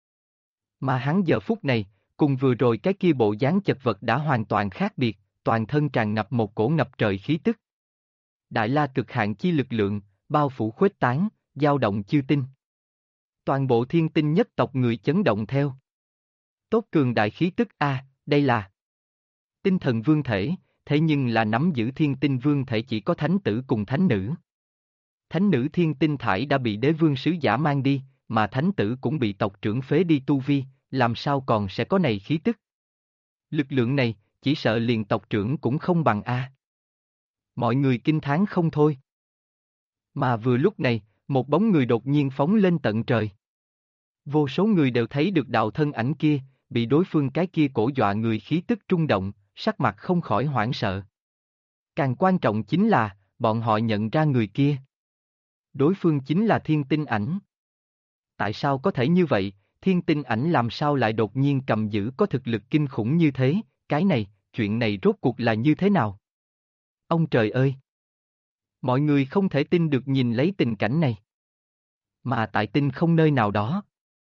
Mà hắn giờ phút này, cùng vừa rồi cái kia bộ dáng chật vật đã hoàn toàn khác biệt, toàn thân tràn ngập một cổ ngập trời khí tức. Đại la cực hạn chi lực lượng, bao phủ khuếch tán, dao động chư tinh. Toàn bộ Thiên Tinh nhất tộc người chấn động theo. Tốt cường đại khí tức a, đây là tinh thần vương thể, thế nhưng là nắm giữ thiên tinh vương thể chỉ có thánh tử cùng thánh nữ. Thánh nữ thiên tinh thải đã bị đế vương sứ giả mang đi, mà thánh tử cũng bị tộc trưởng phế đi tu vi, làm sao còn sẽ có này khí tức. Lực lượng này, chỉ sợ liền tộc trưởng cũng không bằng a. Mọi người kinh thán không thôi. Mà vừa lúc này, một bóng người đột nhiên phóng lên tận trời. Vô số người đều thấy được đạo thân ảnh kia, bị đối phương cái kia cổ dọa người khí tức trung động, sắc mặt không khỏi hoảng sợ. Càng quan trọng chính là, bọn họ nhận ra người kia. Đối phương chính là Thiên Tinh Ảnh. Tại sao có thể như vậy, Thiên Tinh Ảnh làm sao lại đột nhiên cầm giữ có thực lực kinh khủng như thế, cái này, chuyện này rốt cuộc là như thế nào? Ông trời ơi! Mọi người không thể tin được nhìn lấy tình cảnh này. Mà tại tinh không nơi nào đó.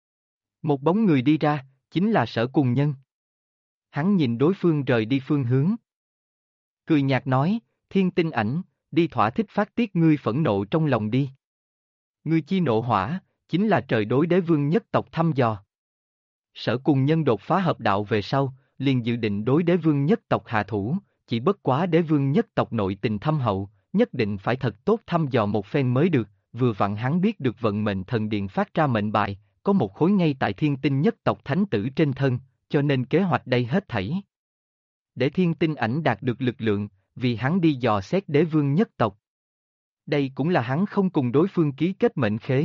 Một bóng người đi ra, chính là Sở Cùng Nhân. Hắn nhìn đối phương rời đi phương hướng. Cười nhạt nói, Thiên Tinh Ảnh, đi thỏa thích phát tiết ngươi phẫn nộ trong lòng đi. Ngươi chi nộ hỏa, chính là trời đối đế vương nhất tộc thăm dò. Sở Cùng Nhân đột phá hợp đạo về sau, liền dự định đối đế vương nhất tộc hạ thủ, chỉ bất quá đế vương nhất tộc nội tình thâm hậu, nhất định phải thật tốt thăm dò một phen mới được, vừa vặn hắn biết được vận mệnh thần điện phát ra mệnh bài, có một khối ngay tại Thiên Tinh nhất tộc thánh tử trên thân, cho nên kế hoạch đây hết thảy. Để Thiên Tinh Ảnh đạt được lực lượng, vì hắn đi dò xét đế vương nhất tộc. Đây cũng là hắn không cùng đối phương ký kết mệnh khế.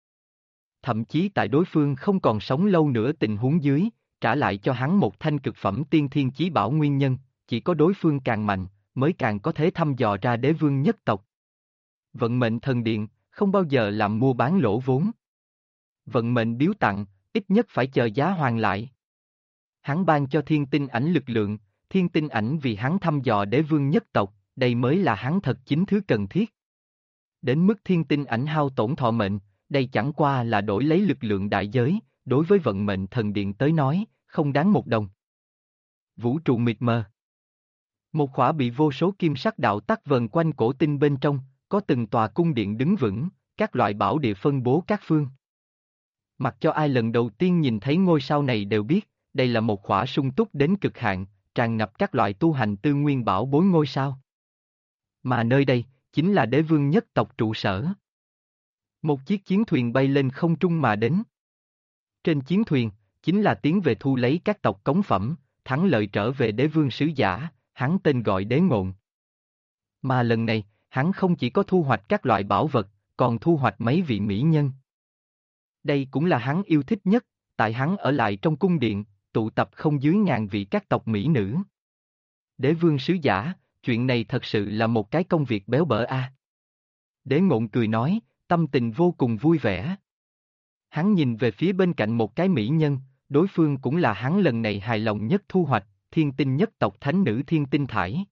Thậm chí tại đối phương không còn sống lâu nữa tình huống dưới, trả lại cho hắn một thanh cực phẩm tiên thiên chí bảo nguyên nhân, chỉ có đối phương càng mạnh, mới càng có thể thăm dò ra đế vương nhất tộc. Vận mệnh thần điện, không bao giờ làm mua bán lỗ vốn. Vận mệnh biếu tặng, ít nhất phải chờ giá hoàn lại. Hắn ban cho Thiên Tinh Ảnh lực lượng, Thiên Tinh Ảnh vì hắn thăm dò đế vương nhất tộc, đây mới là hắn thật chính thứ cần thiết. Đến mức Thiên Tinh Ảnh hao tổn thọ mệnh, đây chẳng qua là đổi lấy lực lượng đại giới, đối với vận mệnh thần điện tới nói, không đáng một đồng. Vũ trụ mịt mờ. Một khỏa bị vô số kim sắc đạo tắc vần quanh cổ tinh bên trong, có từng tòa cung điện đứng vững, các loại bảo địa phân bố các phương. Mặc cho ai lần đầu tiên nhìn thấy ngôi sao này đều biết, đây là một khỏa sung túc đến cực hạn, tràn ngập các loại tu hành tư nguyên bảo bối ngôi sao. Mà nơi đây, chính là đế vương nhất tộc trụ sở. Một chiếc chiến thuyền bay lên không trung mà đến. Trên chiến thuyền, chính là tiến về thu lấy các tộc cống phẩm, thắng lợi trở về đế vương sứ giả, hắn tên gọi Đế Ngộn. Mà lần này, hắn không chỉ có thu hoạch các loại bảo vật, còn thu hoạch mấy vị mỹ nhân. Đây cũng là hắn yêu thích nhất, tại hắn ở lại trong cung điện, tụ tập không dưới ngàn vị các tộc mỹ nữ. Đế vương sứ giả, chuyện này thật sự là một cái công việc béo bở a. Đế Ngộn cười nói, tâm tình vô cùng vui vẻ. Hắn nhìn về phía bên cạnh một cái mỹ nhân, đối phương cũng là hắn lần này hài lòng nhất thu hoạch, thiên tinh nhất tộc thánh nữ Thiên Tinh Thải.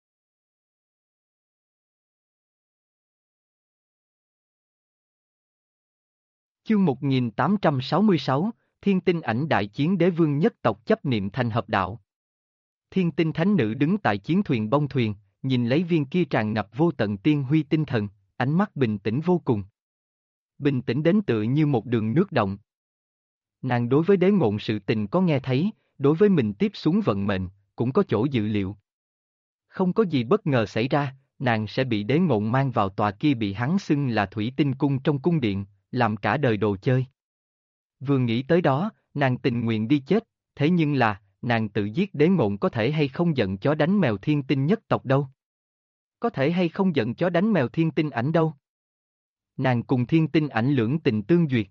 Chương 1866, Thiên Tinh Ảnh đại chiến đế vương nhất tộc chấp niệm thành hợp đạo. Thiên Tinh Thánh Nữ đứng tại chiến thuyền bông thuyền, nhìn lấy viên kia tràn ngập vô tận tiên huy tinh thần, ánh mắt bình tĩnh vô cùng. Bình tĩnh đến tựa như một đường nước động. Nàng đối với Đế Ngộn sự tình có nghe thấy, đối với mình tiếp xuống vận mệnh, cũng có chỗ dự liệu. Không có gì bất ngờ xảy ra, nàng sẽ bị Đế Ngộn mang vào tòa kia bị hắn xưng là Thủy Tinh Cung trong cung điện, làm cả đời đồ chơi. Vừa nghĩ tới đó, nàng tình nguyện đi chết, thế nhưng là, nàng tự giết Đế Ngộn có thể hay không giận chó đánh mèo thiên tinh nhất tộc đâu. Có thể hay không giận chó đánh mèo thiên tinh ảnh đâu. Nàng cùng thiên tinh ảnh lưỡng tình tương duyệt.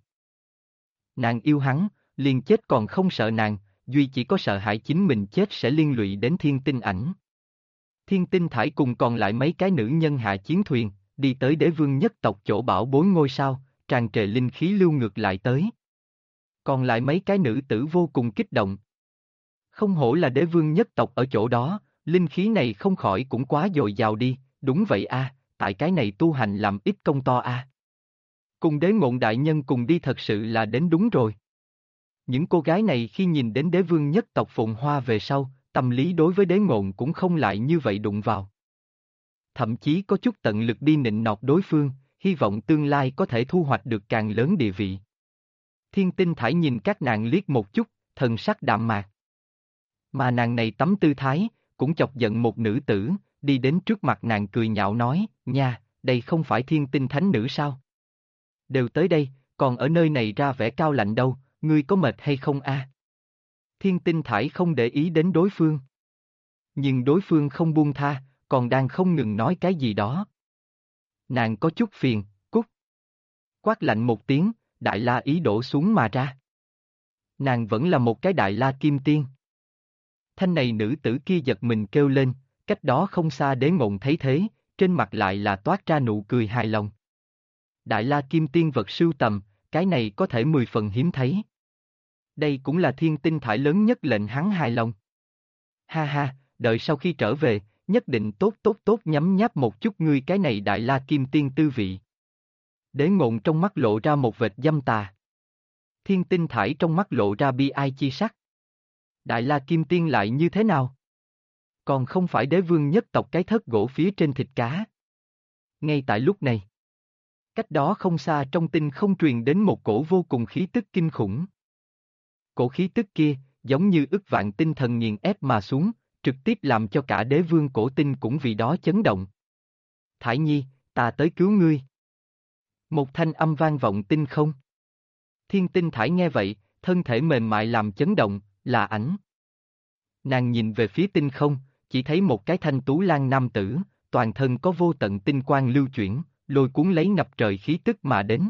Nàng yêu hắn, liền chết còn không sợ nàng, duy chỉ có sợ hãi chính mình chết sẽ liên lụy đến thiên tinh ảnh. Thiên Tinh Thải cùng còn lại mấy cái nữ nhân hạ chiến thuyền, đi tới đế vương nhất tộc chỗ bảo bối ngôi sao, tràn trề linh khí lưu ngược lại tới. Còn lại mấy cái nữ tử vô cùng kích động. Không hổ là đế vương nhất tộc ở chỗ đó, linh khí này không khỏi cũng quá dồi dào đi, đúng vậy a, tại cái này tu hành làm ít công to a. Cùng Đế Ngộn đại nhân cùng đi thật sự là đến đúng rồi. Những cô gái này khi nhìn đến đế vương nhất tộc Phồn Hoa về sau, tâm lý đối với Đế Ngộn cũng không lại như vậy đụng vào. Thậm chí có chút tận lực đi nịnh nọt đối phương, hy vọng tương lai có thể thu hoạch được càng lớn địa vị. Thiên Tinh Thải nhìn các nàng liếc một chút, thần sắc đạm mạc. Mà nàng này tấm tư thái, cũng chọc giận một nữ tử, đi đến trước mặt nàng cười nhạo nói, nha, đây không phải Thiên Tinh Thánh Nữ sao? Đều tới đây, còn ở nơi này ra vẻ cao lạnh đâu, ngươi có mệt hay không a? Thiên Tinh Thải không để ý đến đối phương. Nhưng đối phương không buông tha, còn đang không ngừng nói cái gì đó. Nàng có chút phiền, cút. Quát lạnh một tiếng, Đại La ý đổ xuống mà ra. Nàng vẫn là một cái Đại La Kim Tiên. Thanh này nữ tử kia giật mình kêu lên, cách đó không xa Đế Ngộn thấy thế, trên mặt lại là toát ra nụ cười hài lòng. Đại La Kim Tiên vật sưu tầm, cái này có thể 10 phần hiếm thấy. Đây cũng là Thiên Tinh Thải lớn nhất lệnh hắn hài lòng. Ha ha, đợi sau khi trở về, nhất định tốt nhấm nháp một chút ngươi cái này Đại La Kim Tiên tư vị. Đế Ngộn trong mắt lộ ra một vệt dâm tà. Thiên Tinh Thải trong mắt lộ ra bi ai chi sắc. Đại La Kim Tiên lại như thế nào? Còn không phải đế vương nhất tộc cái thớt gỗ phía trên thịt cá. Ngay tại lúc này, cách đó không xa trong tinh không truyền đến một cổ vô cùng khí tức kinh khủng. Cổ khí tức kia, giống như ức vạn tinh thần nghiền ép mà xuống, trực tiếp làm cho cả đế vương cổ tinh cũng vì đó chấn động. Thải Nhi, ta tới cứu ngươi. Một thanh âm vang vọng tinh không. Thiên Tinh Thải nghe vậy, thân thể mềm mại làm chấn động, là ảnh. Nàng nhìn về phía tinh không, chỉ thấy một cái thanh tú lang nam tử, toàn thân có vô tận tinh quang lưu chuyển, lôi cuốn lấy ngập trời khí tức mà đến.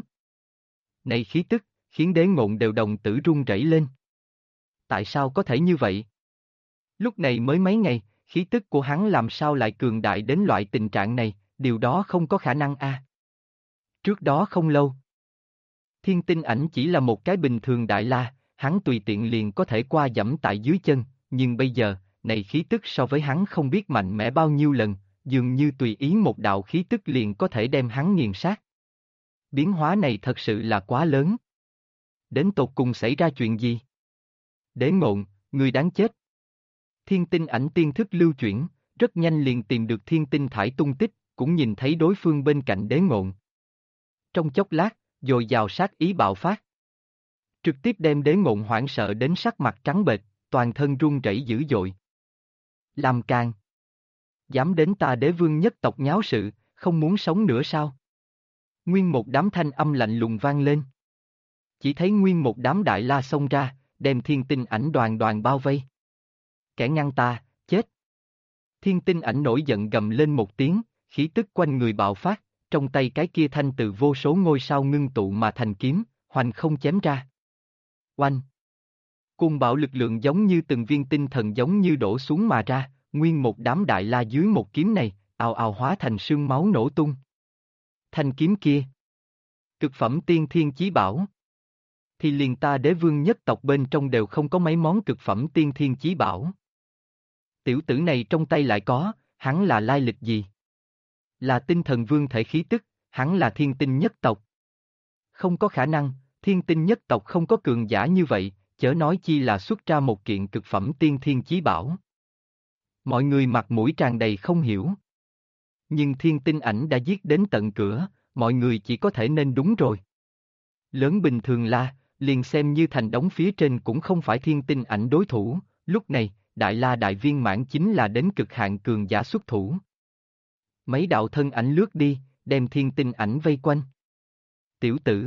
Này khí tức, khiến Đế Ngộn đều đồng tử run rẩy lên. Tại sao có thể như vậy? Lúc này mới mấy ngày, khí tức của hắn làm sao lại cường đại đến loại tình trạng này, điều đó không có khả năng a. Trước đó không lâu, Thiên Tinh Ảnh chỉ là một cái bình thường đại la, hắn tùy tiện liền có thể qua dẫm tại dưới chân, nhưng bây giờ, này khí tức so với hắn không biết mạnh mẽ bao nhiêu lần, dường như tùy ý một đạo khí tức liền có thể đem hắn nghiền sát. Biến hóa này thật sự là quá lớn. Đến tột cùng xảy ra chuyện gì? Đế Ngộn, người đáng chết. Thiên Tinh Ảnh tiên thức lưu chuyển, rất nhanh liền tìm được thiên tinh thải tung tích, cũng nhìn thấy đối phương bên cạnh đế ngộn. Trong chốc lát, dồi dào sát ý bạo phát. Trực tiếp đem đế ngộn hoảng sợ đến sắc mặt trắng bệch, toàn thân run rẩy dữ dội. Làm càn. Dám đến ta đế vương nhất tộc nháo sự, không muốn sống nữa sao? Nguyên một đám thanh âm lạnh lùng vang lên. Chỉ thấy nguyên một đám đại la xông ra, đem thiên tinh ảnh đoàn đoàn bao vây. Kẻ ngăn ta, chết. Thiên tinh ảnh nổi giận gầm lên một tiếng, khí tức quanh người bạo phát, trong tay cái kia thanh từ vô số ngôi sao ngưng tụ mà thành kiếm, hoành không chém ra. Oanh! Cuồng bạo lực lượng giống như từng viên tinh thần giống như đổ xuống mà ra, nguyên một đám đại la dưới một kiếm này, ào ào hóa thành sương máu nổ tung. Thanh kiếm kia. Cực phẩm tiên thiên chí bảo. Thì liền ta đế vương nhất tộc bên trong đều không có mấy món cực phẩm tiên thiên chí bảo. Tiểu tử này trong tay lại có, hắn là lai lịch gì? Là tinh thần vương thể khí tức, hắn là thiên tinh nhất tộc. Không có khả năng, thiên tinh nhất tộc không có cường giả như vậy, chớ nói chi là xuất ra một kiện cực phẩm tiên thiên chí bảo. Mọi người mặt mũi tràn đầy không hiểu. Nhưng thiên tinh ảnh đã giết đến tận cửa, mọi người chỉ có thể nên đúng rồi. Lớn bình thường là, liền xem như thành đống phía trên cũng không phải thiên tinh ảnh đối thủ, lúc này, đại la đại viên mãn chính là đến cực hạn cường giả xuất thủ. Mấy đạo thân ảnh lướt đi, đem thiên tinh ảnh vây quanh. Tiểu tử.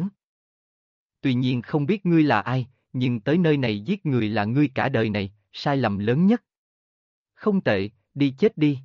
Tuy nhiên không biết ngươi là ai, nhưng tới nơi này giết người là ngươi cả đời này, sai lầm lớn nhất. Không tệ, đi chết đi.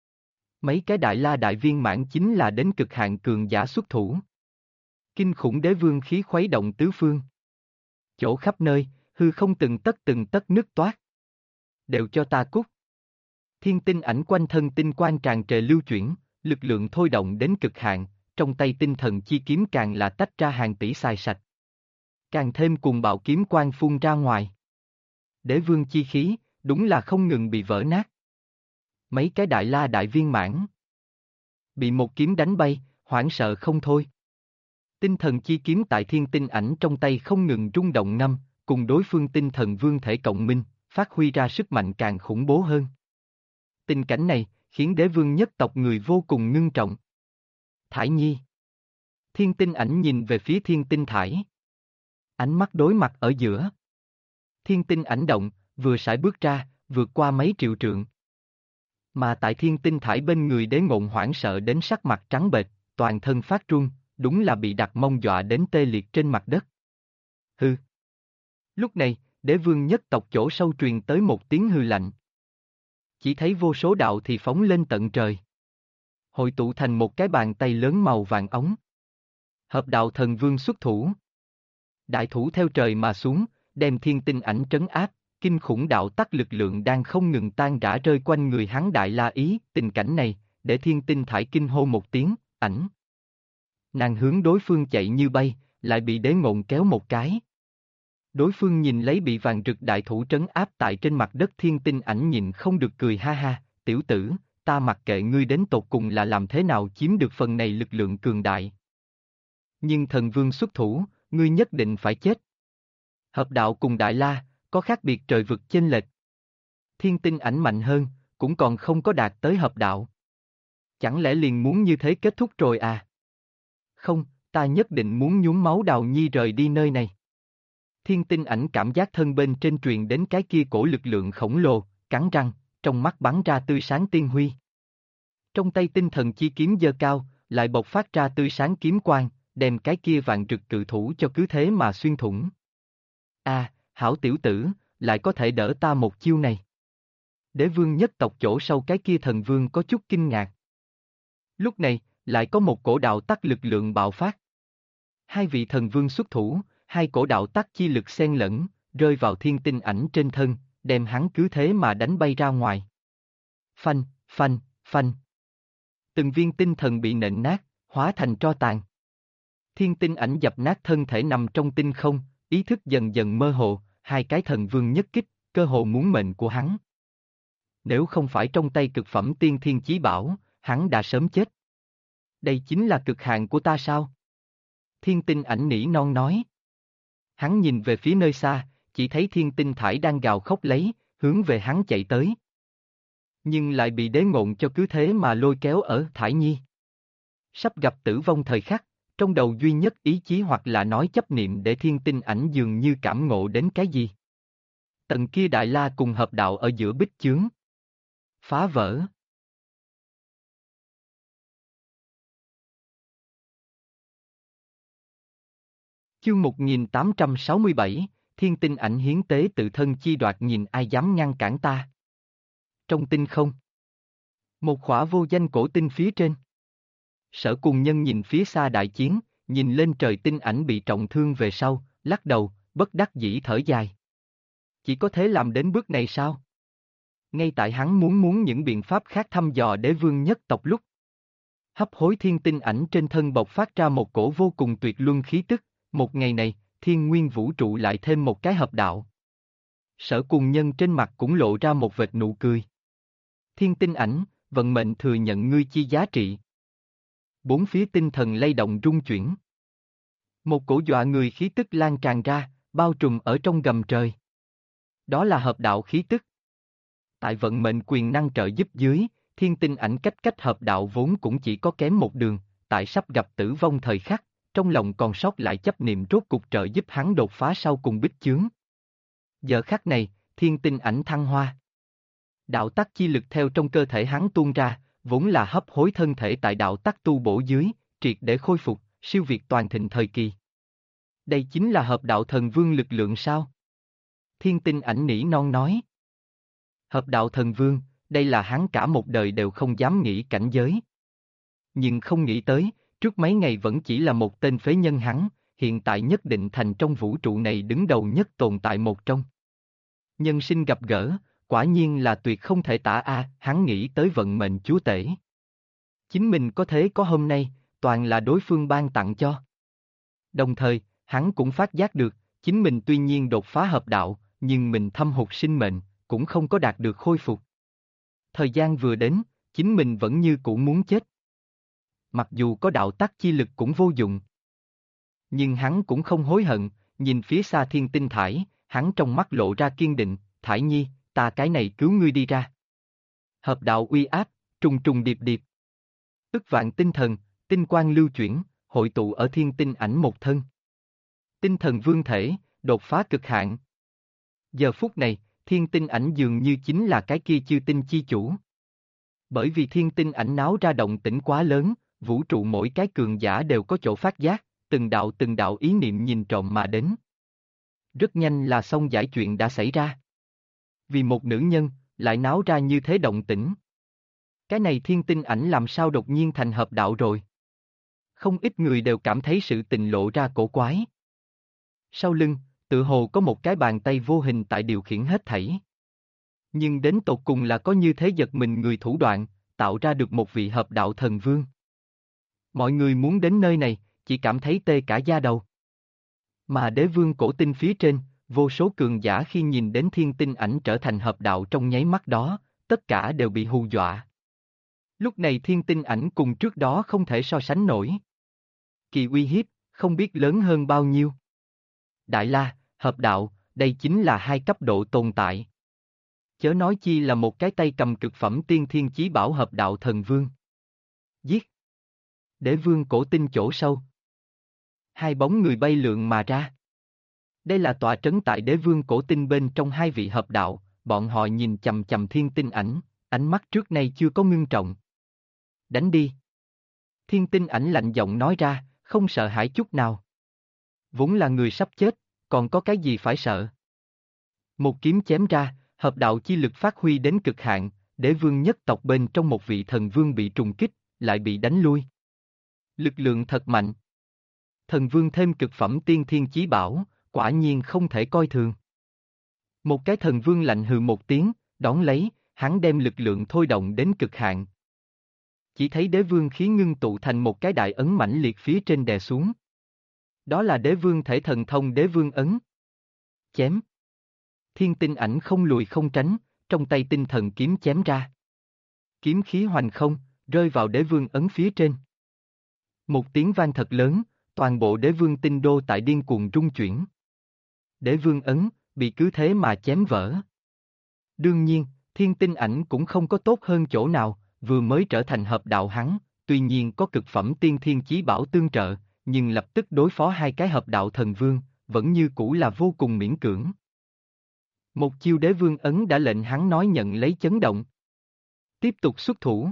Mấy cái đại la đại viên mãn chính là đến cực hạn cường giả xuất thủ. Kinh khủng đế vương khí khuấy động tứ phương. Chỗ khắp nơi, hư không từng tấc nứt toát. Đều cho ta cút. Thiên tinh ảnh quanh thân tinh quang tràn trề lưu chuyển, lực lượng thôi động đến cực hạn, trong tay tinh thần chi kiếm càng là tách ra hàng tỷ xài sạch. Càng thêm cuồng bạo kiếm quang phun ra ngoài. Đế vương chi khí, đúng là không ngừng bị vỡ nát. Mấy cái đại la đại viên mãn. Bị một kiếm đánh bay, hoảng sợ không thôi. Tinh thần chi kiếm tại thiên tinh ảnh trong tay không ngừng rung động ngâm, cùng đối phương tinh thần vương thể cộng minh, phát huy ra sức mạnh càng khủng bố hơn. Tình cảnh này, khiến đế vương nhất tộc người vô cùng ngưng trọng. Thải Nhi. Thiên tinh ảnh nhìn về phía thiên tinh thải. Ánh mắt đối mặt ở giữa. Thiên tinh ảnh động, vừa sải bước ra, vượt qua mấy triệu trượng. Mà tại thiên tinh thải bên người đế ngộn hoảng sợ đến sắc mặt trắng bệch, toàn thân phát run, đúng là bị đặt mông dọa đến tê liệt trên mặt đất. Hư. Lúc này, đế vương nhất tộc chỗ sâu truyền tới một tiếng hư lạnh. Chỉ thấy vô số đạo thì phóng lên tận trời. Hội tụ thành một cái bàn tay lớn màu vàng ống. Hợp đạo thần vương xuất thủ. Đại thủ theo trời mà xuống, đem thiên tinh ảnh trấn áp, kinh khủng đạo tắc lực lượng đang không ngừng tan rã rơi quanh người hắn đại la ý, tình cảnh này, để thiên tinh thải kinh hô một tiếng, ảnh. Nàng hướng đối phương chạy như bay, lại bị đế ngộn kéo một cái. Đối phương nhìn lấy bị vàng rực đại thủ trấn áp tại trên mặt đất thiên tinh ảnh nhìn không được cười ha ha, tiểu tử, ta mặc kệ ngươi đến tột cùng là làm thế nào chiếm được phần này lực lượng cường đại. Nhưng thần vương xuất thủ, ngươi nhất định phải chết. Hợp đạo cùng đại la, có khác biệt trời vực chênh lệch. Thiên tinh ảnh mạnh hơn, cũng còn không có đạt tới hợp đạo. Chẳng lẽ liền muốn như thế kết thúc rồi à? Không, ta nhất định muốn nhuốm máu Đào Nhi rời đi nơi này. Thiên tinh ảnh cảm giác thân bên trên truyền đến cái kia cổ lực lượng khổng lồ, cắn răng, trong mắt bắn ra tươi sáng tiên huy. Trong tay tinh thần chi kiếm giơ cao, lại bộc phát ra tươi sáng kiếm quang, đem cái kia vàng rực cự thủ cho cứ thế mà xuyên thủng. À, hảo tiểu tử, lại có thể đỡ ta một chiêu này. Đế vương nhất tộc chỗ sâu cái kia thần vương có chút kinh ngạc. Lúc này, lại có một cổ đạo tắc lực lượng bạo phát. Hai vị thần vương xuất thủ, hai cổ đạo tắc chi lực xen lẫn, rơi vào thiên tinh ảnh trên thân, đem hắn cứ thế mà đánh bay ra ngoài. Phanh, phanh, phanh. Từng viên tinh thần bị nện nát, hóa thành tro tàn. Thiên tinh ảnh dập nát thân thể nằm trong tinh không, ý thức dần dần mơ hồ, hai cái thần vương nhất kích, cơ hồ muốn mệnh của hắn. Nếu không phải trong tay cực phẩm tiên thiên chí bảo, hắn đã sớm chết. Đây chính là cực hạn của ta sao? Thiên tinh ảnh nỉ non nói. Hắn nhìn về phía nơi xa, chỉ thấy thiên tinh thải đang gào khóc lấy, hướng về hắn chạy tới. Nhưng lại bị đế ngộn cho cứ thế mà lôi kéo ở Thải Nhi. Sắp gặp tử vong thời khắc, trong đầu duy nhất ý chí hoặc là nói chấp niệm để Thiên Tinh Ảnh dường như cảm ngộ đến cái gì. Tầng kia Đại La cùng hợp đạo ở giữa bích chướng. Phá vỡ. Chương 1867, Thiên Tinh Ảnh hiến tế tự thân chi đoạt, nhìn ai dám ngăn cản ta. Trong tinh không. Một khỏa vô danh cổ tinh phía trên. Sở Cùng Nhân nhìn phía xa đại chiến, nhìn lên trời Tinh Ảnh bị trọng thương về sau, lắc đầu, bất đắc dĩ thở dài. Chỉ có thể làm đến bước này sao? Ngay tại hắn muốn những biện pháp khác thăm dò đế vương nhất tộc lúc. Hấp hối Thiên Tinh Ảnh trên thân bộc phát ra một cổ vô cùng tuyệt luân khí tức, một ngày này, thiên nguyên vũ trụ lại thêm một cái hợp đạo. Sở Cùng Nhân trên mặt cũng lộ ra một vệt nụ cười. Thiên Tinh Ảnh, vận mệnh thừa nhận ngươi chi giá trị. Bốn phía tinh thần lay động rung chuyển. Một cổ dọa người khí tức lan tràn ra, bao trùm ở trong gầm trời. Đó là hợp đạo khí tức. Tại vận mệnh quyền năng trợ giúp dưới, Thiên Tinh Ảnh cách hợp đạo vốn cũng chỉ có kém một đường, tại sắp gặp tử vong thời khắc, trong lòng còn sót lại chấp niệm rốt cục trợ giúp hắn đột phá sau cùng bích chướng. Giờ khắc này, Thiên Tinh Ảnh thăng hoa. Đạo tắc chi lực theo trong cơ thể hắn tuôn ra, vốn là hấp hối thân thể tại đạo tắc tu bổ dưới, triệt để khôi phục, siêu việt toàn thịnh thời kỳ. Đây chính là hợp đạo thần vương lực lượng sao? Thiên Tinh Ảnh nỉ non nói. Hợp đạo thần vương, đây là hắn cả một đời đều không dám nghĩ cảnh giới. Nhưng không nghĩ tới, trước mấy ngày vẫn chỉ là một tên phế nhân hắn, hiện tại nhất định thành trong vũ trụ này đứng đầu nhất tồn tại một trong. Nhân sinh gặp gỡ, quả nhiên là tuyệt không thể tả hắn nghĩ tới vận mệnh chúa tể. Chính mình có thế có hôm nay, toàn là đối phương ban tặng cho. Đồng thời, hắn cũng phát giác được, chính mình tuy nhiên đột phá hợp đạo, nhưng mình thâm hụt sinh mệnh, cũng không có đạt được khôi phục. Thời gian vừa đến, chính mình vẫn như cũ muốn chết. Mặc dù có đạo tắc chi lực cũng vô dụng. Nhưng hắn cũng không hối hận, nhìn phía xa Thiên Tinh Thải, hắn trong mắt lộ ra kiên định, Thải Nhi, ta cái này cứu ngươi đi ra. Hợp đạo uy áp, trùng trùng điệp điệp. Ức vạn tinh thần, tinh quang lưu chuyển, hội tụ ở Thiên Tinh Ảnh một thân. Tinh thần vương thể, đột phá cực hạn. Giờ phút này, Thiên Tinh Ảnh dường như chính là cái kia chư tinh chi chủ. Bởi vì Thiên Tinh Ảnh náo ra động tĩnh quá lớn, vũ trụ mỗi cái cường giả đều có chỗ phát giác, từng đạo ý niệm nhìn trộm mà đến. Rất nhanh là xong giải chuyện đã xảy ra. Vì một nữ nhân, lại náo ra như thế động tĩnh. Cái này Thiên Tinh Ảnh làm sao đột nhiên thành hợp đạo rồi? Không ít người đều cảm thấy sự tình lộ ra cổ quái. Sau lưng, tự hồ có một cái bàn tay vô hình tại điều khiển hết thảy. Nhưng đến tột cùng là có như thế giật mình người thủ đoạn, tạo ra được một vị hợp đạo thần vương. Mọi người muốn đến nơi này, chỉ cảm thấy tê cả da đầu. Mà đế vương cổ tinh phía trên, vô số cường giả khi nhìn đến Thiên Tinh Ảnh trở thành hợp đạo trong nháy mắt đó, tất cả đều bị hù dọa. Lúc này Thiên Tinh Ảnh cùng trước đó không thể so sánh nổi. Kỳ uy hiếp, không biết lớn hơn bao nhiêu. Đại La, hợp đạo, đây chính là hai cấp độ tồn tại. Chớ nói chi là một cái tay cầm cực phẩm tiên thiên chí bảo hợp đạo thần vương. Giết! Đế vương cổ tinh chỗ sâu. Hai bóng người bay lượn mà ra. Đây là tọa trấn tại đế vương cổ tinh bên trong hai vị hợp đạo, bọn họ nhìn chầm chầm Thiên Tinh Ảnh, ánh mắt trước nay chưa có ngưng trọng. Đánh đi! Thiên Tinh Ảnh lạnh giọng nói ra, không sợ hãi chút nào. Vốn là người sắp chết, còn có cái gì phải sợ? Một kiếm chém ra, hợp đạo chi lực phát huy đến cực hạn, đế vương nhất tộc bên trong một vị thần vương bị trùng kích, lại bị đánh lui. Lực lượng thật mạnh. Thần vương thêm cực phẩm tiên thiên chí bảo, quả nhiên không thể coi thường. Một cái thần vương lạnh hừ một tiếng, đón lấy, hắn đem lực lượng thôi động đến cực hạn. Chỉ thấy đế vương khí ngưng tụ thành một cái đại ấn mãnh liệt phía trên đè xuống. Đó là đế vương thể thần thông đế vương ấn. Chém. Thiên Tinh Ảnh không lùi không tránh, trong tay tinh thần kiếm chém ra. Kiếm khí hoành không, rơi vào đế vương ấn phía trên. Một tiếng vang thật lớn, toàn bộ đế vương tinh đô tại điên cuồng rung chuyển. Đế vương ấn, bị cứ thế mà chém vỡ. Đương nhiên, Thiên Tinh Ảnh cũng không có tốt hơn chỗ nào, vừa mới trở thành hợp đạo hắn, tuy nhiên có cực phẩm tiên thiên chí bảo tương trợ, nhưng lập tức đối phó hai cái hợp đạo thần vương, vẫn như cũ là vô cùng miễn cưỡng. Một chiêu đế vương ấn đã lệnh hắn nói nhận lấy chấn động. Tiếp tục xuất thủ.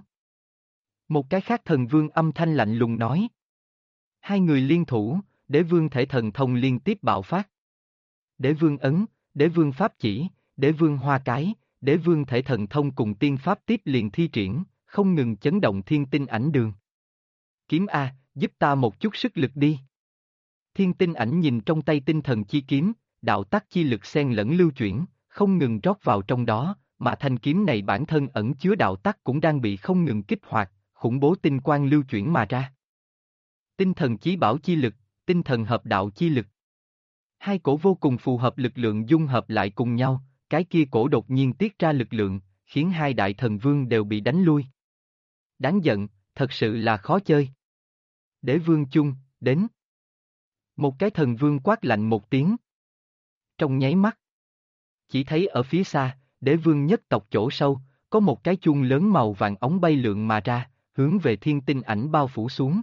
Một cái khác thần vương âm thanh lạnh lùng nói. Hai người liên thủ, đế vương thể thần thông liên tiếp bạo phát. Đế vương ấn, đế vương pháp chỉ, đế vương hoa cái, đế vương thể thần thông cùng tiên pháp tiếp liền thi triển, không ngừng chấn động thiên tinh ảnh đường. Kiếm A, giúp ta một chút sức lực đi. Thiên tinh ảnh nhìn trong tay tinh thần chi kiếm, đạo tắc chi lực xen lẫn lưu chuyển, không ngừng rót vào trong đó, mà thanh kiếm này bản thân ẩn chứa đạo tắc cũng đang bị không ngừng kích hoạt, khủng bố tinh quang lưu chuyển mà ra. Tinh thần chí bảo chi lực, tinh thần hợp đạo chi lực. Hai cổ vô cùng phù hợp lực lượng dung hợp lại cùng nhau, cái kia cổ đột nhiên tiết ra lực lượng, khiến hai đại thần vương đều bị đánh lui. Đáng giận, thật sự là khó chơi. Đế vương chung, đến. Một cái thần vương quát lạnh một tiếng. Trong nháy mắt, chỉ thấy ở phía xa, đế vương nhất tộc chỗ sâu, có một cái chuông lớn màu vàng ống bay lượn mà ra, hướng về thiên tinh ảnh bao phủ xuống.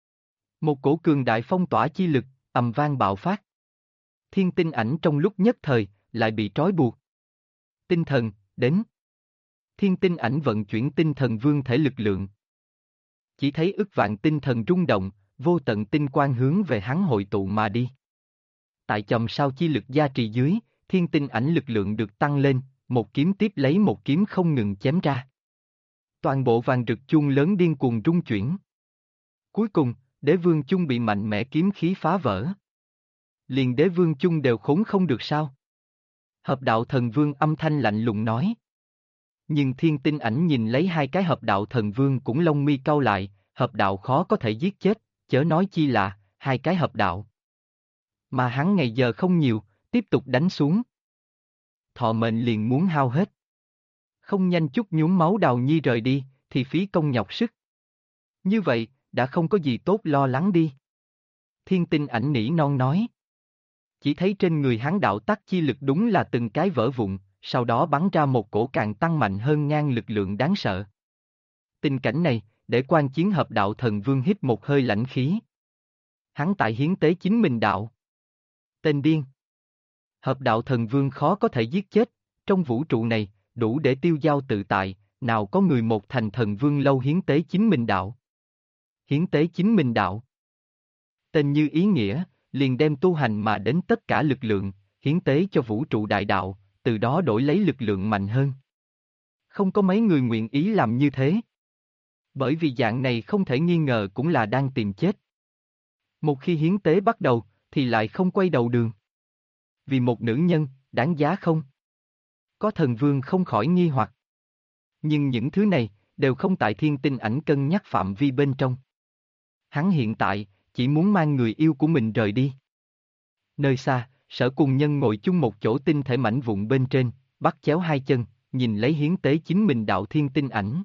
Một cổ cường đại phong tỏa chi lực, ầm vang bạo phát. Thiên tinh ảnh trong lúc nhất thời, lại bị trói buộc. Tinh thần, đến. Thiên tinh ảnh vận chuyển tinh thần vương thể lực lượng. Chỉ thấy ức vạn tinh thần rung động, vô tận tinh quang hướng về hắn hội tụ mà đi. Tại chòm sao chi lực gia trì dưới, thiên tinh ảnh lực lượng được tăng lên, một kiếm tiếp lấy một kiếm không ngừng chém ra. Toàn bộ vàng rực chuông lớn điên cuồng rung chuyển. Cuối cùng, đế vương chung bị mạnh mẽ kiếm khí phá vỡ. Liền đế vương chung đều khốn không được sao? Hợp đạo thần vương âm thanh lạnh lùng nói. Nhưng thiên tinh ảnh nhìn lấy hai cái hợp đạo thần vương cũng lông mi cau lại, hợp đạo khó có thể giết chết, chớ nói chi là, hai cái hợp đạo. Mà hắn ngày giờ không nhiều, tiếp tục đánh xuống. Thọ mệnh liền muốn hao hết. Không nhanh chút nhuốm máu đào nhi rời đi, thì phí công nhọc sức. Như vậy, đã không có gì tốt lo lắng đi. Thiên tinh ảnh nỉ non nói. Chỉ thấy trên người hắn đạo tắc chi lực đúng là từng cái vỡ vụn, sau đó bắn ra một cổ càng tăng mạnh hơn ngang lực lượng đáng sợ. Tình cảnh này, để quan chiến hợp đạo thần vương hít một hơi lãnh khí. Hắn tại hiến tế chính mình đạo. Tên điên. Hợp đạo thần vương khó có thể giết chết, trong vũ trụ này, đủ để tiêu dao tự tại, nào có người một thành thần vương lâu hiến tế chính mình đạo. Hiến tế chính mình đạo. Tên như ý nghĩa, liền đem tu hành mà đến tất cả lực lượng, hiến tế cho vũ trụ đại đạo, từ đó đổi lấy lực lượng mạnh hơn. Không có mấy người nguyện ý làm như thế. Bởi vì dạng này không thể nghi ngờ cũng là đang tìm chết. Một khi hiến tế bắt đầu, thì lại không quay đầu đường. Vì một nữ nhân, đáng giá không? Có thần vương không khỏi nghi hoặc. Nhưng những thứ này, đều không tại thiên tinh ảnh cân nhắc phạm vi bên trong. Hắn hiện tại, chỉ muốn mang người yêu của mình rời đi. Nơi xa, Sở Cùng Nhân ngồi chung một chỗ tinh thể mảnh vụn bên trên, bắt chéo hai chân, nhìn lấy hiến tế chính mình đạo thiên tinh ảnh.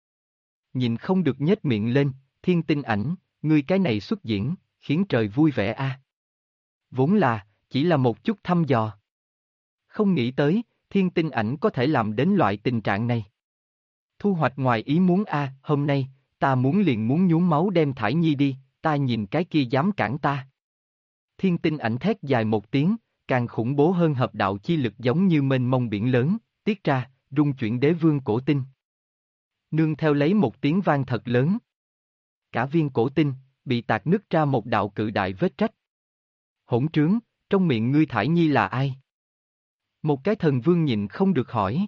Nhìn không được nhếch miệng lên, thiên tinh ảnh, ngươi cái này xuất diễn, khiến trời vui vẻ a. Vốn là, chỉ là một chút thăm dò. Không nghĩ tới, thiên tinh ảnh có thể làm đến loại tình trạng này. Thu hoạch ngoài ý muốn a, hôm nay, ta muốn liền muốn nhuốm máu đem Thải Nhi đi, ta nhìn cái kia dám cản ta. Thiên tinh ảnh thét dài một tiếng, càng khủng bố hơn hợp đạo chi lực giống như mênh mông biển lớn, tiết ra, rung chuyển đế vương cổ tinh. Nương theo lấy một tiếng vang thật lớn. Cả viên cổ tinh, bị tạc nứt ra một đạo cự đại vết rách. Hỗn trướng, trong miệng ngươi Thải Nhi là ai? Một cái thần vương nhịn không được hỏi.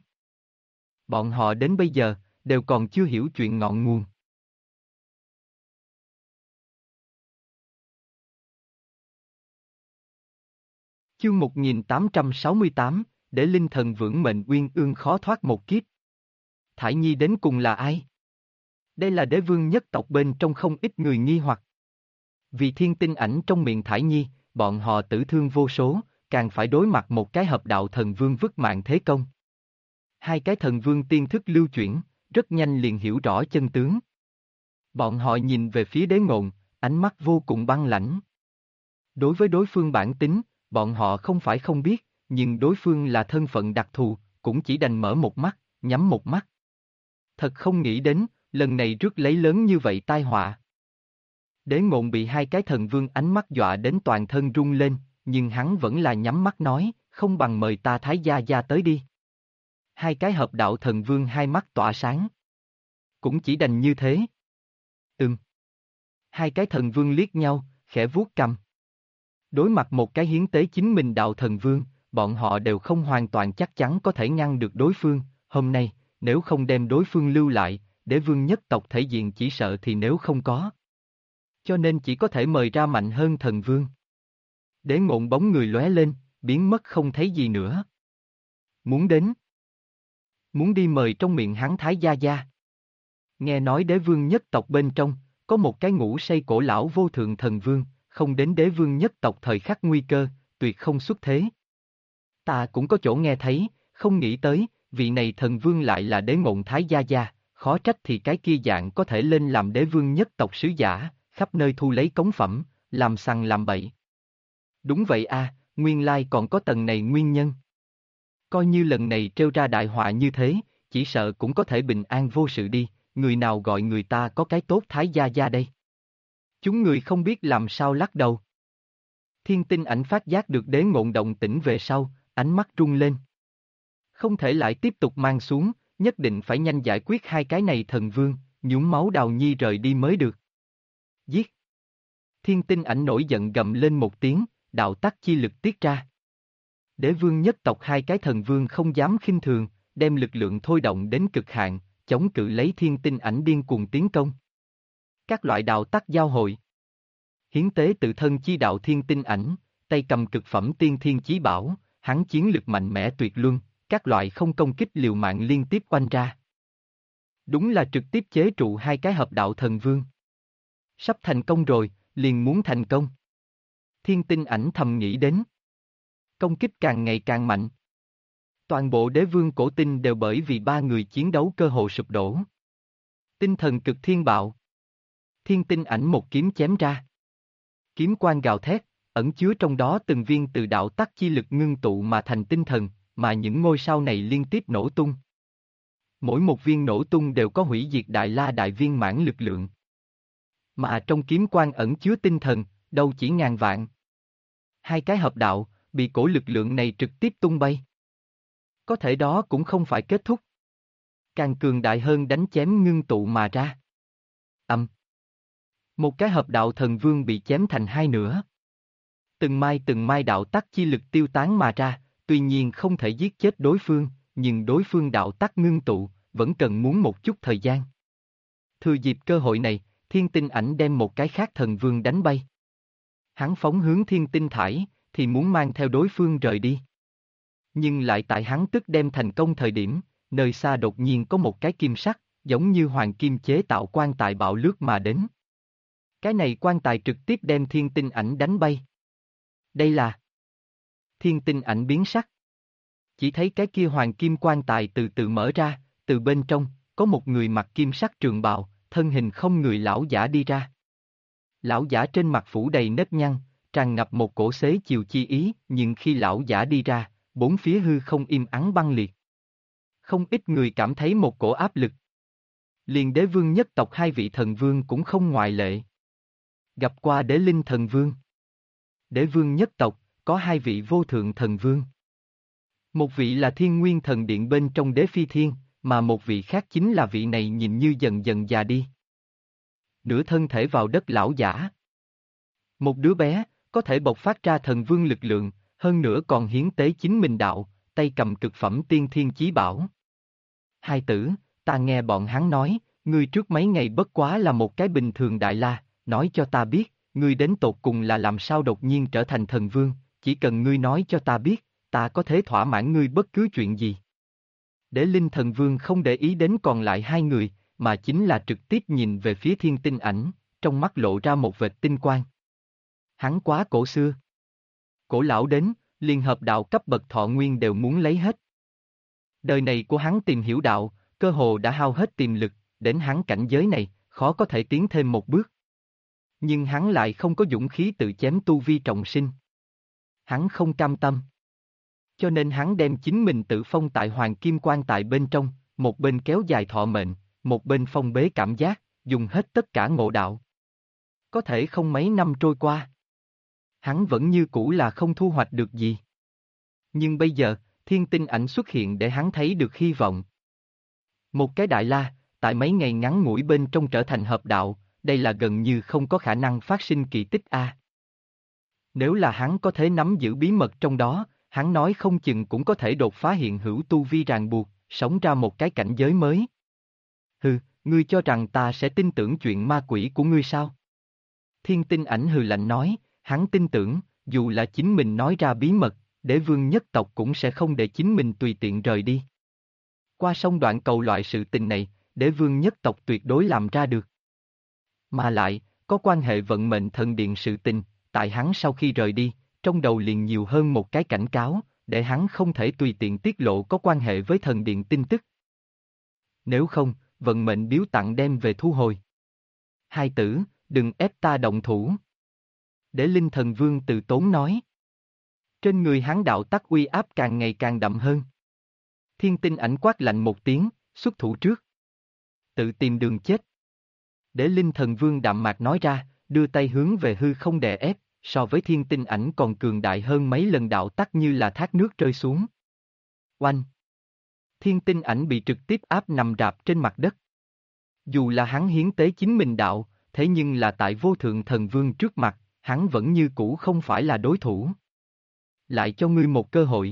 Bọn họ đến bây giờ, đều còn chưa hiểu chuyện ngọn nguồn. Chương 1868, để linh thần vững mệnh uyên ương khó thoát một kiếp. Thải Nhi đến cùng là ai? Đây là đế vương nhất tộc bên trong không ít người nghi hoặc. Vì thiên tinh ảnh trong miệng Thải Nhi, bọn họ tử thương vô số, càng phải đối mặt một cái hợp đạo thần vương vứt mạng thế công. Hai cái thần vương tiên thức lưu chuyển, rất nhanh liền hiểu rõ chân tướng. Bọn họ nhìn về phía đế ngộn, ánh mắt vô cùng băng lãnh. Đối với đối phương bản tính, bọn họ không phải không biết, nhưng đối phương là thân phận đặc thù, cũng chỉ đành mở một mắt, nhắm một mắt. Thật không nghĩ đến, lần này rước lấy lớn như vậy tai họa. Đế Ngôn bị hai cái thần vương ánh mắt dọa đến toàn thân run lên, nhưng hắn vẫn là nhắm mắt nói, không bằng mời ta Thái Gia Gia tới đi. Hai cái hợp đạo thần vương hai mắt tỏa sáng. Cũng chỉ đành như thế. Hai cái thần vương liếc nhau, khẽ vuốt cằm. Đối mặt một cái hiến tế chính mình đạo thần vương, bọn họ đều không hoàn toàn chắc chắn có thể ngăn được đối phương, hôm nay, nếu không đem đối phương lưu lại, Đế vương nhất tộc thể diện chỉ sợ thì nếu không có. Cho nên chỉ có thể mời ra mạnh hơn thần vương. Đế Ngôn bóng người lóe lên, biến mất không thấy gì nữa. Muốn đến. Muốn đi mời trong miệng hắn Thái Gia Gia. Nghe nói đế vương nhất tộc bên trong, có một cái ngủ say cổ lão vô thượng thần vương, không đến đế vương nhất tộc thời khắc nguy cơ, tuyệt không xuất thế. Ta cũng có chỗ nghe thấy, không nghĩ tới, vị này thần vương lại là Đế Ngôn Thái Gia Gia, khó trách thì cái kia dạng có thể lên làm đế vương nhất tộc sứ giả, khắp nơi thu lấy cống phẩm, làm sằng làm bậy. Đúng vậy a, nguyên lai còn có tầng này nguyên nhân. Coi như lần này trêu ra đại họa như thế, chỉ sợ cũng có thể bình an vô sự đi, người nào gọi người ta có cái tốt Thái Gia Gia đây. Chúng người không biết làm sao lắc đầu. Thiên Tinh Ảnh phát giác được Đế Ngôn động tĩnh về sau, ánh mắt rung lên. Không thể lại tiếp tục mang xuống, nhất định phải nhanh giải quyết hai cái này thần vương, nhúng máu Đào Nhi rời đi mới được. Giết! Thiên Tinh Ảnh nổi giận gầm lên một tiếng, đạo tắc chi lực tiết ra. Đế vương nhất tộc hai cái thần vương không dám khinh thường, đem lực lượng thôi động đến cực hạn, chống cự lấy Thiên Tinh Ảnh điên cuồng tiến công. Các loại đạo tắc giao hội. Hiến tế tự thân chi đạo Thiên Tinh Ảnh, tay cầm cực phẩm tiên thiên chí bảo, hắn chiến lực mạnh mẽ tuyệt luân, các loại không công kích liều mạng liên tiếp oanh ra. Đúng là trực tiếp chế trụ hai cái hợp đạo thần vương. Sắp thành công rồi, liền muốn thành công. Thiên Tinh Ảnh thầm nghĩ đến. Công kích càng ngày càng mạnh. Toàn bộ đế vương cổ tinh đều bởi vì ba người chiến đấu cơ hồ sụp đổ. Tinh thần cực thiên bạo. Thiên Tinh Ảnh một kiếm chém ra. Kiếm quang gào thét, ẩn chứa trong đó từng viên từ đạo tắc chi lực ngưng tụ mà thành tinh thần, mà những ngôi sao này liên tiếp nổ tung. Mỗi một viên nổ tung đều có hủy diệt đại la đại viên mãn lực lượng. Mà trong kiếm quang ẩn chứa tinh thần, đâu chỉ ngàn vạn. Hai cái hợp đạo, bị cổ lực lượng này trực tiếp tung bay. Có thể đó cũng không phải kết thúc. Càng cường đại hơn đánh chém ngưng tụ mà ra. Một cái hợp đạo thần vương bị chém thành hai nửa. Từng mai đạo tắc chi lực tiêu tán mà ra, tuy nhiên không thể giết chết đối phương, nhưng đối phương đạo tắc ngưng tụ, vẫn cần muốn một chút thời gian. Thừa dịp cơ hội này, Thiên Tinh Ảnh đem một cái khác thần vương đánh bay. Hắn phóng hướng Thiên Tinh Thải, thì muốn mang theo đối phương rời đi. Nhưng lại tại hắn tức đem thành công thời điểm, nơi xa đột nhiên có một cái kim sắc, giống như hoàng kim chế tạo quan tài bạo lướt mà đến. Cái này quan tài trực tiếp đem Thiên Tinh Ảnh đánh bay. Đây là Thiên Tinh Ảnh biến sắc. Chỉ thấy cái kia hoàng kim quan tài từ từ mở ra, từ bên trong, có một người mặc kim sắc trường bào, thân hình không người lão giả đi ra. Lão giả trên mặt phủ đầy nếp nhăn, tràn ngập một cổ xế chiều chi ý, nhưng khi lão giả đi ra, bốn phía hư không im ắng băng liệt. Không ít người cảm thấy một cổ áp lực. Liền đế vương nhất tộc hai vị thần vương cũng không ngoại lệ. Gặp qua đế linh thần vương. Đế vương nhất tộc, có hai vị vô thượng thần vương. Một vị là Thiên Nguyên Thần Điện bên trong Đế Phi Thiên, mà một vị khác chính là vị này nhìn như dần dần già đi. Nửa thân thể vào đất lão giả. Một đứa bé, có thể bộc phát ra thần vương lực lượng, hơn nữa còn hiến tế chính mình đạo, tay cầm cực phẩm tiên thiên chí bảo. Hai tử, ta nghe bọn hắn nói, ngươi trước mấy ngày bất quá là một cái bình thường đại la, nói cho ta biết, ngươi đến tột cùng là làm sao đột nhiên trở thành thần vương, chỉ cần ngươi nói cho ta biết, ta có thể thỏa mãn ngươi bất cứ chuyện gì. Đế linh thần vương không để ý đến còn lại hai người, mà chính là trực tiếp nhìn về phía Thiên Tinh Ảnh, trong mắt lộ ra một vệt tinh quang. Hắn quá cổ xưa. Cổ lão đến, liên hợp đạo cấp bậc thọ nguyên đều muốn lấy hết. Đời này của hắn tìm hiểu đạo, cơ hồ đã hao hết tiềm lực, đến hắn cảnh giới này, khó có thể tiến thêm một bước. Nhưng hắn lại không có dũng khí tự chém tu vi trọng sinh. Hắn không cam tâm. Cho nên hắn đem chính mình tự phong tại Hoàng Kim Quan tại bên trong, một bên kéo dài thọ mệnh, một bên phong bế cảm giác, dùng hết tất cả ngộ đạo. Có thể không mấy năm trôi qua, hắn vẫn như cũ là không thu hoạch được gì. Nhưng bây giờ, thiên tinh ảnh xuất hiện để hắn thấy được hy vọng. Một cái đại la, tại mấy ngày ngắn ngủi bên trong trở thành hợp đạo, đây là gần như không có khả năng phát sinh kỳ tích a. Nếu là hắn có thể nắm giữ bí mật trong đó, hắn nói không chừng cũng có thể đột phá hiện hữu tu vi ràng buộc, sống ra một cái cảnh giới mới. Hừ, ngươi cho rằng ta sẽ tin tưởng chuyện ma quỷ của ngươi sao? Thiên tinh ảnh hừ lạnh nói, hắn tin tưởng, dù là chính mình nói ra bí mật, đế vương nhất tộc cũng sẽ không để chính mình tùy tiện rời đi. Qua sông đoạn cầu loại sự tình này, đế vương nhất tộc tuyệt đối làm ra được. Mà lại, có quan hệ vận mệnh thần điện sự tình, tại hắn sau khi rời đi, trong đầu liền nhiều hơn một cái cảnh cáo, để hắn không thể tùy tiện tiết lộ có quan hệ với thần điện tin tức. Nếu không, vận mệnh biếu tặng đem về thu hồi. Hai tử, đừng ép ta động thủ. Đế linh thần vương từ tốn nói. Trên người hắn đạo tắc uy áp càng ngày càng đậm hơn. Thiên tinh ảnh quát lạnh một tiếng, xuất thủ trước. Tự tìm đường chết. Đế linh thần vương đạm mạc nói ra, đưa tay hướng về hư không đè ép, so với thiên tinh ảnh còn cường đại hơn mấy lần đạo tắc như là thác nước rơi xuống. Oanh! Thiên tinh ảnh bị trực tiếp áp nằm rạp trên mặt đất. Dù là hắn hiến tế chính mình đạo, thế nhưng là tại vô thượng thần vương trước mặt, hắn vẫn như cũ không phải là đối thủ. Lại cho ngươi một cơ hội.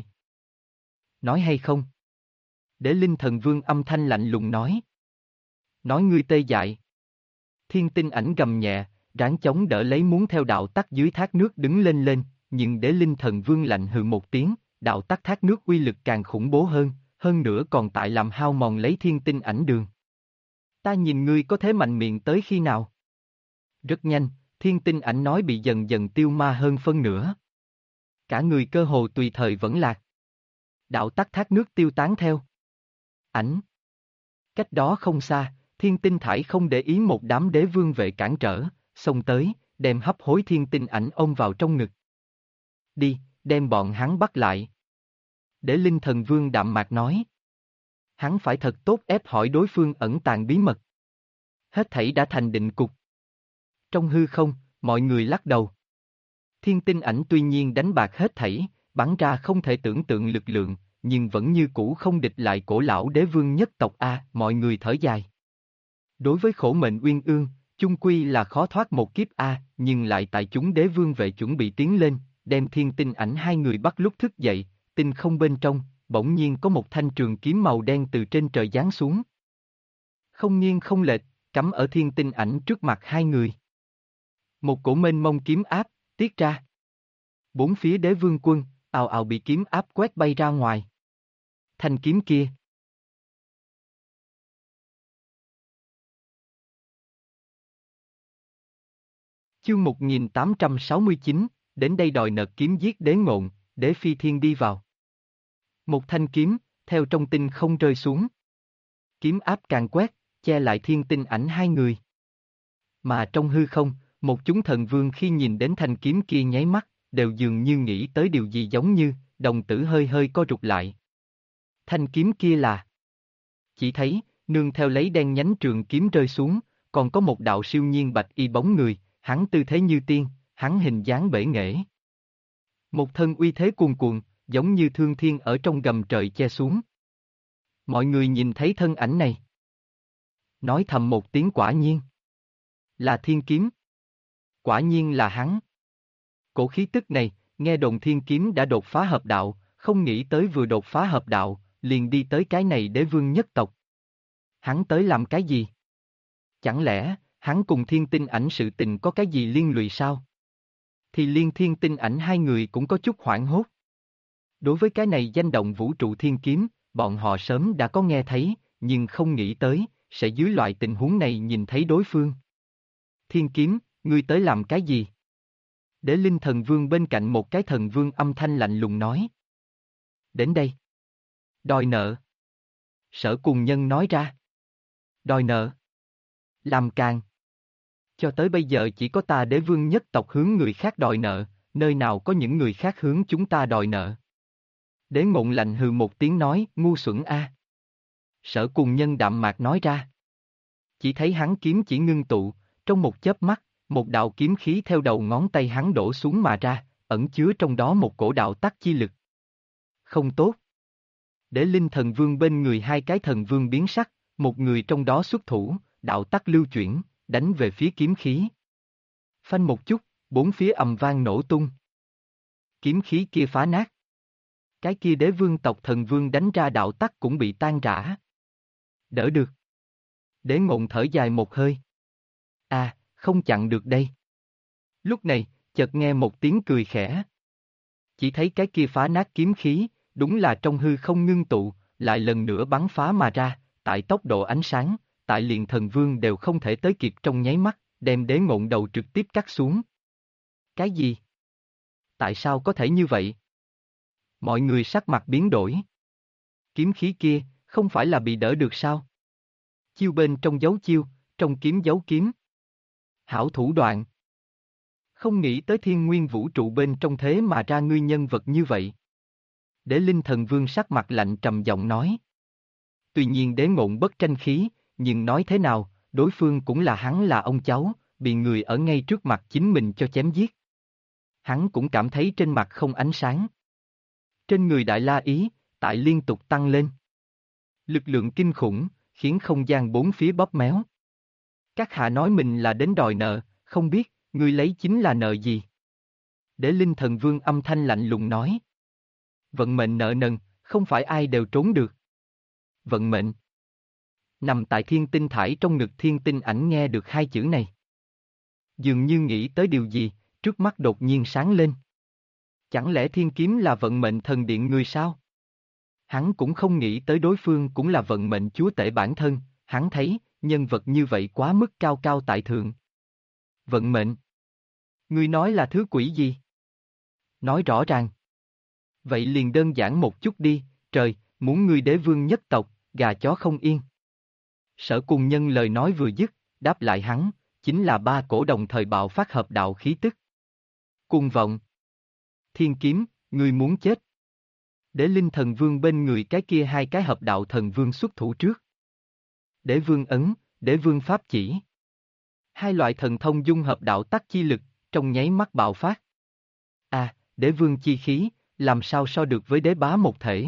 Nói hay không? Đế linh thần vương âm thanh lạnh lùng nói. Nói ngươi tê dại. Thiên tinh ảnh gầm nhẹ, ráng chống đỡ lấy muốn theo đạo tắc dưới thác nước đứng lên, nhưng đế linh thần vương lạnh hừ một tiếng, đạo tắc thác nước uy lực càng khủng bố hơn nữa còn tại làm hao mòn lấy thiên tinh ảnh đường. Ta nhìn ngươi có thế mạnh miệng tới khi nào? Rất nhanh, thiên tinh ảnh nói bị dần dần tiêu ma hơn phân nửa. Cả người cơ hồ tùy thời vẫn lạc. Đạo tắc thác nước tiêu tán theo. Ảnh. Cách đó không xa, thiên tinh thải không để ý một đám đế vương vệ cản trở, xông tới, đem hấp hối thiên tinh ảnh ôm vào trong ngực. Đi, đem bọn hắn bắt lại. Đế linh thần vương đạm mạc nói. Hắn phải thật tốt ép hỏi đối phương ẩn tàng bí mật. Hết thảy đã thành định cục. Trong hư không, mọi người lắc đầu. Thiên tinh ảnh tuy nhiên đánh bạc hết thảy, bắn ra không thể tưởng tượng lực lượng, nhưng vẫn như cũ không địch lại cổ lão đế vương nhất tộc A, mọi người thở dài. Đối với khổ mệnh uyên ương, chung quy là khó thoát một kiếp A, nhưng lại tại chúng đế vương vệ chuẩn bị tiến lên, đem thiên tinh ảnh hai người bắt lúc thức dậy, tinh không bên trong, bỗng nhiên có một thanh trường kiếm màu đen từ trên trời giáng xuống. Không nghiêng không lệch, cắm ở thiên tinh ảnh trước mặt hai người. Một cổ mênh mông kiếm áp, tiết ra. Bốn phía đế vương quân, ào ào bị kiếm áp quét bay ra ngoài. Thanh kiếm kia. Chương 1869, đến đây đòi nợ kiếm giết đế ngộn, đế phi thiên đi vào. Một thanh kiếm, theo trong tinh không rơi xuống. Kiếm áp càng quét, che lại thiên tinh ảnh hai người. Mà trong hư không, một chúng thần vương khi nhìn đến thanh kiếm kia nháy mắt, đều dường như nghĩ tới điều gì giống như, đồng tử hơi hơi co rụt lại. Thanh kiếm kia là... Chỉ thấy, nương theo lấy đen nhánh trường kiếm rơi xuống, còn có một đạo siêu nhiên bạch y bóng người, hắn tư thế như tiên, hắn hình dáng bể nghệ. Một thân uy thế cuồn cuộn, giống như thương thiên ở trong gầm trời che xuống. Mọi người nhìn thấy thân ảnh này. Nói thầm một tiếng quả nhiên. Là thiên kiếm. Quả nhiên là hắn. Cổ khí tức này, nghe đồn thiên kiếm đã đột phá hợp đạo, không nghĩ tới vừa đột phá hợp đạo, liền đi tới cái này đế vương nhất tộc. Hắn tới làm cái gì? Chẳng lẽ, hắn cùng thiên tinh ảnh sự tình có cái gì liên lụy sao? Thì liên thiên tinh ảnh hai người cũng có chút hoảng hốt. Đối với cái này danh động vũ trụ thiên kiếm, bọn họ sớm đã có nghe thấy, nhưng không nghĩ tới, sẽ dưới loại tình huống này nhìn thấy đối phương. Thiên kiếm, ngươi tới làm cái gì? Đế linh thần vương bên cạnh một cái thần vương âm thanh lạnh lùng nói. Đến đây. Đòi nợ. Sở cùng nhân nói ra. Đòi nợ. Làm càng. Cho tới bây giờ chỉ có ta đế vương nhất tộc hướng người khác đòi nợ, nơi nào có những người khác hướng chúng ta đòi nợ. Đế ngộn lạnh hừ một tiếng nói, ngu xuẩn a. Sở Cùng Nhân đạm mạc nói ra. Chỉ thấy hắn kiếm chỉ ngưng tụ, trong một chớp mắt, một đạo kiếm khí theo đầu ngón tay hắn đổ xuống mà ra, ẩn chứa trong đó một cổ đạo tắc chi lực. Không tốt. Để Linh Thần Vương bên người hai cái thần vương biến sắc, một người trong đó xuất thủ, đạo tắc lưu chuyển, đánh về phía kiếm khí. Phanh một chút, bốn phía ầm vang nổ tung. Kiếm khí kia phá nát. Cái kia đế vương tộc thần vương đánh ra đạo tắc cũng bị tan rã. Đỡ được. Đế Ngộng thở dài một hơi. À, không chặn được đây. Lúc này, chợt nghe một tiếng cười khẽ. Chỉ thấy cái kia phá nát kiếm khí, đúng là trong hư không ngưng tụ, lại lần nữa bắn phá mà ra, tại tốc độ ánh sáng, tại liền thần vương đều không thể tới kịp trong nháy mắt, đem Đế Ngộng đầu trực tiếp cắt xuống. Cái gì? Tại sao có thể như vậy? Mọi người sắc mặt biến đổi. Kiếm khí kia, không phải là bị đỡ được sao? Chiêu bên trong giấu chiêu, trong kiếm giấu kiếm. Hảo thủ đoạn. Không nghĩ tới thiên nguyên vũ trụ bên trong thế mà ra ngươi nhân vật như vậy. Đế Linh Thần Vương sắc mặt lạnh trầm giọng nói. Tuy nhiên Đế Ngộng bất tranh khí, nhưng nói thế nào, đối phương cũng là hắn là ông cháu, bị người ở ngay trước mặt chính mình cho chém giết. Hắn cũng cảm thấy trên mặt không ánh sáng. Trên người Đại La Ý, tại liên tục tăng lên. Lực lượng kinh khủng, khiến không gian bốn phía bóp méo. Các hạ nói mình là đến đòi nợ, không biết, ngươi lấy chính là nợ gì? Đế Linh Thần Vương âm thanh lạnh lùng nói. Vận mệnh nợ nần, không phải ai đều trốn được. Vận mệnh. Nằm tại thiên tinh thải trong ngực thiên tinh ảnh nghe được hai chữ này. Dường như nghĩ tới điều gì, trước mắt đột nhiên sáng lên. Chẳng lẽ thiên kiếm là vận mệnh thần điện người sao? Hắn cũng không nghĩ tới đối phương cũng là vận mệnh chúa tể bản thân, hắn thấy, nhân vật như vậy quá mức cao cao tại thượng. Vận mệnh? Ngươi nói là thứ quỷ gì? Nói rõ ràng. Vậy liền đơn giản một chút đi, trời, muốn ngươi đế vương nhất tộc, gà chó không yên. Sở Cùng Nhân lời nói vừa dứt, đáp lại hắn, chính là ba cổ đồng thời bạo phát hợp đạo khí tức. Cuồng vọng. Thiên kiếm, ngươi muốn chết. Đế Linh Thần Vương bên người cái kia hai cái hợp đạo thần vương xuất thủ trước. Đế vương ấn, đế vương pháp chỉ. Hai loại thần thông dung hợp đạo tắc chi lực, trong nháy mắt bạo phát. À, đế vương chi khí, làm sao so được với đế bá một thể.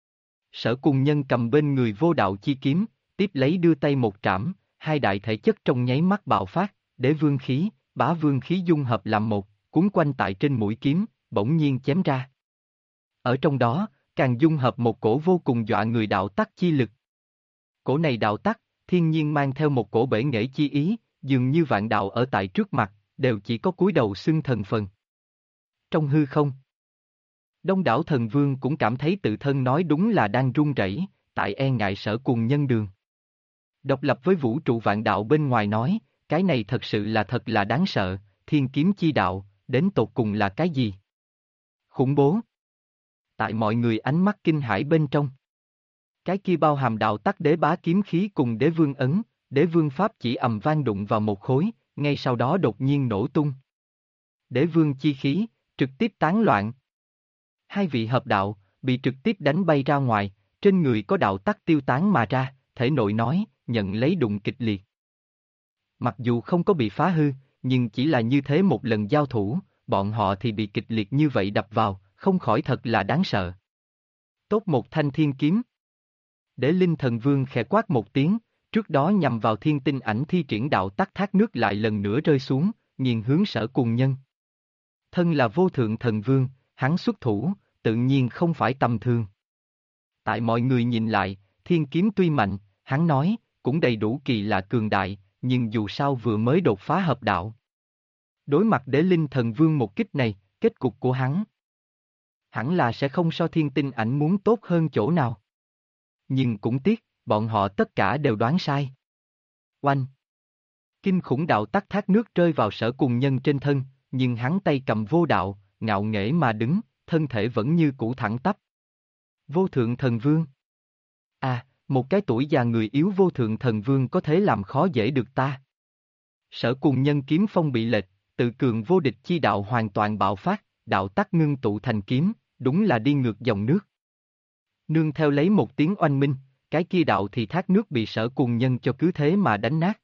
Sở Cùng Nhân cầm bên người vô đạo chi kiếm, tiếp lấy đưa tay một trảm, hai đại thể chất trong nháy mắt bạo phát, đế vương khí, bá vương khí dung hợp làm một, cuốn quanh tại trên mũi kiếm, bỗng nhiên chém ra. Ở trong đó, càng dung hợp một cổ vô cùng dọa người đạo tắc chi lực. Cổ này đạo tắc, thiên nhiên mang theo một cổ bể nghệ chi ý, dường như vạn đạo ở tại trước mặt, đều chỉ có cúi đầu xưng thần phần. Trong hư không, Đông đảo thần vương cũng cảm thấy tự thân nói đúng là đang run rẩy, tại e ngại Sở Cùng Nhân đường. Độc lập với vũ trụ vạn đạo bên ngoài nói, cái này thật sự là thật là đáng sợ, thiên kiếm chi đạo, đến tột cùng là cái gì? Khủng bố. Tại mọi người ánh mắt kinh hãi bên trong. Cái kia bao hàm đạo tắc đế bá kiếm khí cùng đế vương ấn, đế vương pháp chỉ ầm vang đụng vào một khối, ngay sau đó đột nhiên nổ tung. Đế vương chi khí, trực tiếp tán loạn. Hai vị hợp đạo, bị trực tiếp đánh bay ra ngoài, trên người có đạo tắc tiêu tán mà ra, thể nội nói, nhận lấy đụng kịch liệt. Mặc dù không có bị phá hư, nhưng chỉ là như thế một lần giao thủ, bọn họ thì bị kịch liệt như vậy đập vào, không khỏi thật là đáng sợ. Tốt một thanh thiên kiếm. Đế Linh Thần Vương khẽ quát một tiếng, trước đó nhằm vào thiên tinh ảnh thi triển đạo tắc thác nước lại lần nữa rơi xuống, nghiền hướng Sở Cùng Nhân. Thân là vô thượng thần vương, hắn xuất thủ, tự nhiên không phải tầm thường. Tại mọi người nhìn lại, thiên kiếm tuy mạnh, hắn nói, cũng đầy đủ kỳ lạ cường đại, nhưng dù sao vừa mới đột phá hợp đạo. Đối mặt Đế Linh Thần Vương một kích này, kết cục của hắn hẳn là sẽ không so thiên tinh ảnh muốn tốt hơn chỗ nào. Nhưng cũng tiếc, bọn họ tất cả đều đoán sai. Oanh! Kinh khủng đạo tắc thác nước rơi vào Sở Cùng Nhân trên thân, nhưng hắn tay cầm vô đạo, ngạo nghễ mà đứng, thân thể vẫn như cũ thẳng tắp. Vô thượng thần vương. À, một cái tuổi già người yếu vô thượng thần vương có thế làm khó dễ được ta. Sở Cùng Nhân kiếm phong bị lệch, tự cường vô địch chi đạo hoàn toàn bạo phát, đạo tắc ngưng tụ thành kiếm, đúng là đi ngược dòng nước. Nương theo lấy một tiếng oanh minh, cái kia đạo thì thác nước bị Sở Cùng Nhân cho cứ thế mà đánh nát.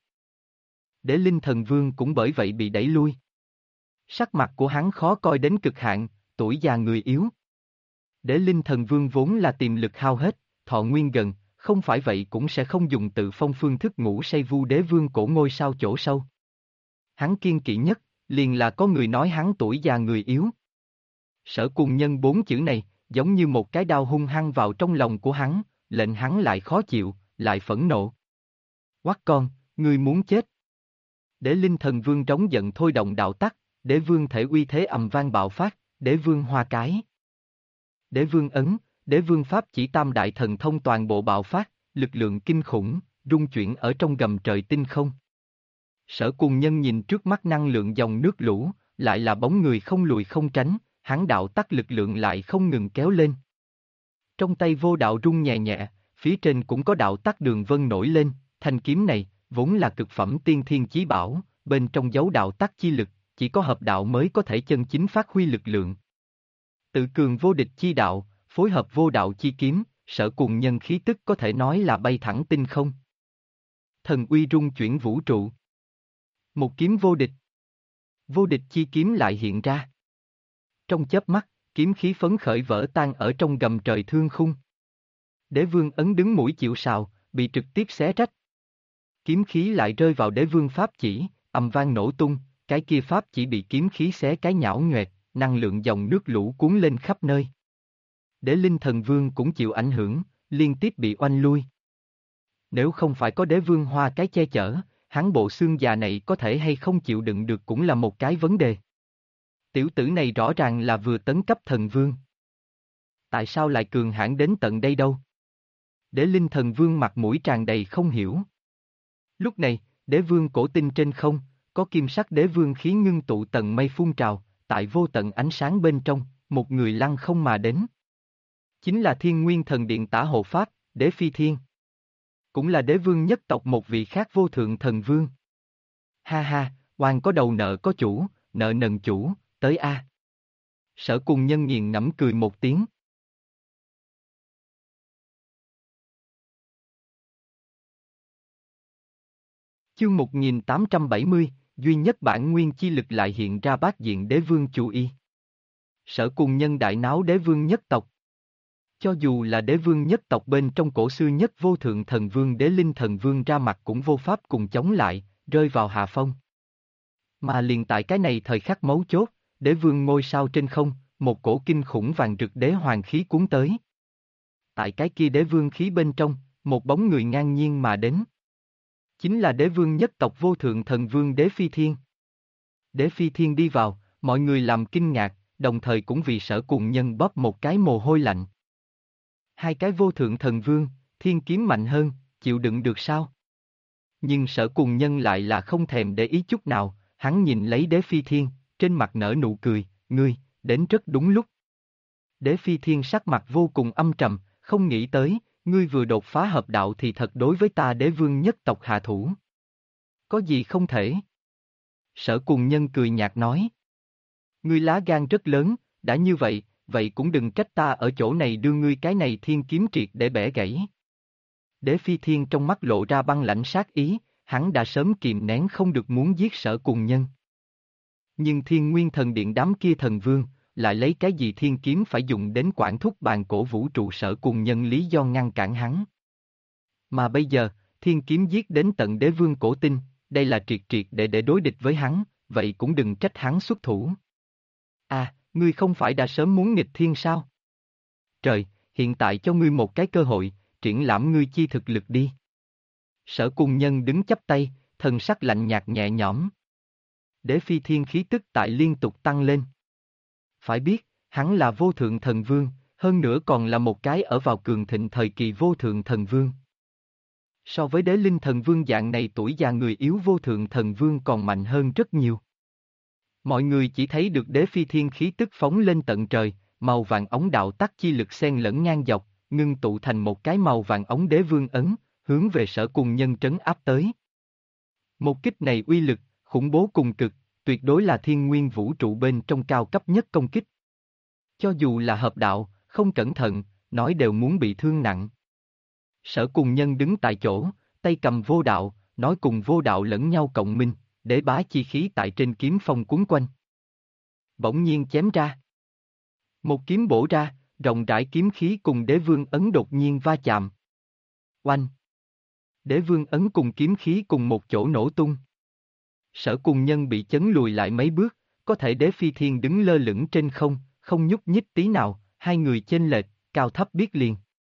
Đế Linh Thần Vương cũng bởi vậy bị đẩy lui. Sắc mặt của hắn khó coi đến cực hạn, tuổi già người yếu. Đế Linh Thần Vương vốn là tiềm lực hao hết, thọ nguyên gần, không phải vậy cũng sẽ không dùng tự phong phương thức ngủ say vu đế vương cổ ngôi sao chỗ sâu. Hắn kiên kỵ nhất, liền là có người nói hắn tuổi già người yếu. Sở Cùng Nhân 4 chữ này, giống như một cái đao hung hăng vào trong lòng của hắn, lệnh hắn lại khó chịu, lại phẫn nộ. Quát con, ngươi muốn chết. Đế Linh Thần Vương trống giận thôi động đạo tắc, đế vương thể uy thế ầm vang bạo phát, đế vương hoa cái. Đế vương ấn, đế vương pháp chỉ tam đại thần thông toàn bộ bạo phát, lực lượng kinh khủng, rung chuyển ở trong gầm trời tinh không. Sở Cùng Nhân nhìn trước mắt năng lượng dòng nước lũ, lại là bóng người không lùi không tránh, hắn đạo tắc lực lượng lại không ngừng kéo lên. Trong tay vô đạo rung nhẹ nhẹ, phía trên cũng có đạo tắc đường vân nổi lên, thanh kiếm này, vốn là cực phẩm tiên thiên chí bảo, bên trong dấu đạo tắc chi lực, chỉ có hợp đạo mới có thể chân chính phát huy lực lượng. Tự cường vô địch chi đạo, phối hợp vô đạo chi kiếm, Sở Cùng Nhân khí tức có thể nói là bay thẳng tinh không. Thần uy rung chuyển vũ trụ. Một kiếm vô địch. Vô địch chi kiếm lại hiện ra. Trong chớp mắt, kiếm khí phấn khởi vỡ tan ở trong gầm trời thương khung. Đế vương ấn đứng mũi chịu sào, bị trực tiếp xé rách. Kiếm khí lại rơi vào đế vương pháp chỉ, ầm vang nổ tung, cái kia pháp chỉ bị kiếm khí xé cái nhão nhoẹt, năng lượng dòng nước lũ cuốn lên khắp nơi. Đế Linh Thần Vương cũng chịu ảnh hưởng, liên tiếp bị oanh lui. Nếu không phải có đế vương hoa cái che chở, hắn bộ xương già này có thể hay không chịu đựng được cũng là một cái vấn đề. Tiểu tử này rõ ràng là vừa tấn cấp thần vương. Tại sao lại cường hãn đến tận đây đâu? Đế Linh Thần Vương mặt mũi tràn đầy không hiểu. Lúc này, đế vương cổ tinh trên không, có kim sắc đế vương khí ngưng tụ tầng mây phun trào, tại vô tận ánh sáng bên trong, một người lăng không mà đến. Chính là Thiên Nguyên Thần Điện Tả Hộ Pháp, Đế Phi Thiên. Cũng là đế vương nhất tộc một vị khác vô thượng thần vương. Ha ha, oan có đầu nợ có chủ, nợ nần chủ, tới a. Sở Cùng Nhân nghiền ngẫm cười một tiếng. Chương 1870, duy nhất bản nguyên chi lực lại hiện ra bát diện đế vương chủ y. Sở Cùng Nhân đại náo đế vương nhất tộc. Cho dù là đế vương nhất tộc bên trong cổ xưa nhất vô thượng thần vương Đế Linh Thần Vương ra mặt cũng vô pháp cùng chống lại, rơi vào hạ phong. Mà liền tại cái này thời khắc mấu chốt, đế vương ngôi sao trên không, một cổ kinh khủng vàng rực đế hoàng khí cuốn tới. Tại cái kia đế vương khí bên trong, một bóng người ngang nhiên mà đến. Chính là đế vương nhất tộc vô thượng thần vương Đế Phi Thiên. Đế Phi Thiên đi vào, mọi người làm kinh ngạc, đồng thời cũng vì Sở Cùng Nhân bóp một cái mồ hôi lạnh. Hai cái vô thượng thần vương, thiên kiếm mạnh hơn, chịu đựng được sao? Nhưng Sở Cùng Nhân lại là không thèm để ý chút nào, hắn nhìn lấy Đế Phi Thiên, trên mặt nở nụ cười, ngươi, đến rất đúng lúc. Đế Phi Thiên sắc mặt vô cùng âm trầm, không nghĩ tới, ngươi vừa đột phá hợp đạo thì thật đối với ta đế vương nhất tộc hạ thủ. Có gì không thể? Sở Cùng Nhân cười nhạt nói. Ngươi lá gan rất lớn, đã như vậy, vậy cũng đừng trách ta ở chỗ này đưa ngươi cái này thiên kiếm triệt để bẻ gãy. Đế Phi Thiên trong mắt lộ ra băng lãnh sát ý, hắn đã sớm kìm nén không được muốn giết Sở Cùng Nhân. Nhưng Thiên Nguyên Thần Điện đám kia thần vương, lại lấy cái gì thiên kiếm phải dùng đến quản thúc bàn cổ vũ trụ Sở Cùng Nhân lý do ngăn cản hắn. Mà bây giờ, thiên kiếm giết đến tận đế vương cổ tinh, đây là triệt triệt để đối địch với hắn, vậy cũng đừng trách hắn xuất thủ. À, ngươi không phải đã sớm muốn nghịch thiên sao? Trời, hiện tại cho ngươi một cái cơ hội, triển lãm ngươi chi thực lực đi. Sở Cùng Nhân đứng chắp tay, thần sắc lạnh nhạt nhẹ nhõm. Đế Phi Thiên khí tức tại liên tục tăng lên. Phải biết, hắn là vô thượng thần vương, hơn nữa còn là một cái ở vào cường thịnh thời kỳ vô thượng thần vương. So với Đế Linh Thần Vương dạng này tuổi già người yếu vô thượng thần vương còn mạnh hơn rất nhiều. Mọi người chỉ thấy được Đế Phi Thiên khí tức phóng lên tận trời, màu vàng ống đạo tắc chi lực xen lẫn ngang dọc, ngưng tụ thành một cái màu vàng ống đế vương ấn, hướng về Sở Cùng Nhân trấn áp tới. Một kích này uy lực, khủng bố cùng cực, tuyệt đối là thiên nguyên vũ trụ bên trong cao cấp nhất công kích. Cho dù là hợp đạo, không cẩn thận, nói đều muốn bị thương nặng. Sở Cùng Nhân đứng tại chỗ, tay cầm vô đạo, nói cùng vô đạo lẫn nhau cộng minh, đế bá chi khí tại trên kiếm phong cuốn quanh. Bỗng nhiên chém ra. Một kiếm bổ ra, rộng rãi kiếm khí cùng đế vương ấn đột nhiên va chạm. Oanh! Đế vương ấn cùng kiếm khí cùng một chỗ nổ tung. Sở Cùng Nhân bị chấn lùi lại mấy bước, có thể Đế Phi Thiên đứng lơ lửng trên không, không nhúc nhích tí nào, hai người chênh lệch, cao thấp biết liền.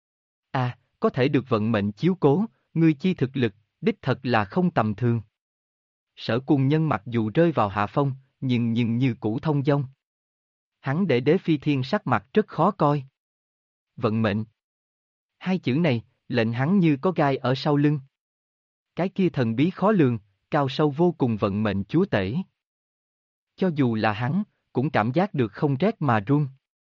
À, có thể được vận mệnh chiếu cố, ngươi chi thực lực, đích thật là không tầm thường. Sở Cùng Nhân mặc dù rơi vào hạ phong, nhưng như cũ thông dong. Hắn để Đế Phi Thiên sắc mặt rất khó coi. Vận mệnh. Hai chữ này, lệnh hắn như có gai ở sau lưng. Cái kia thần bí khó lường, cao sâu vô cùng vận mệnh chúa tể. Cho dù là hắn, cũng cảm giác được không rét mà run.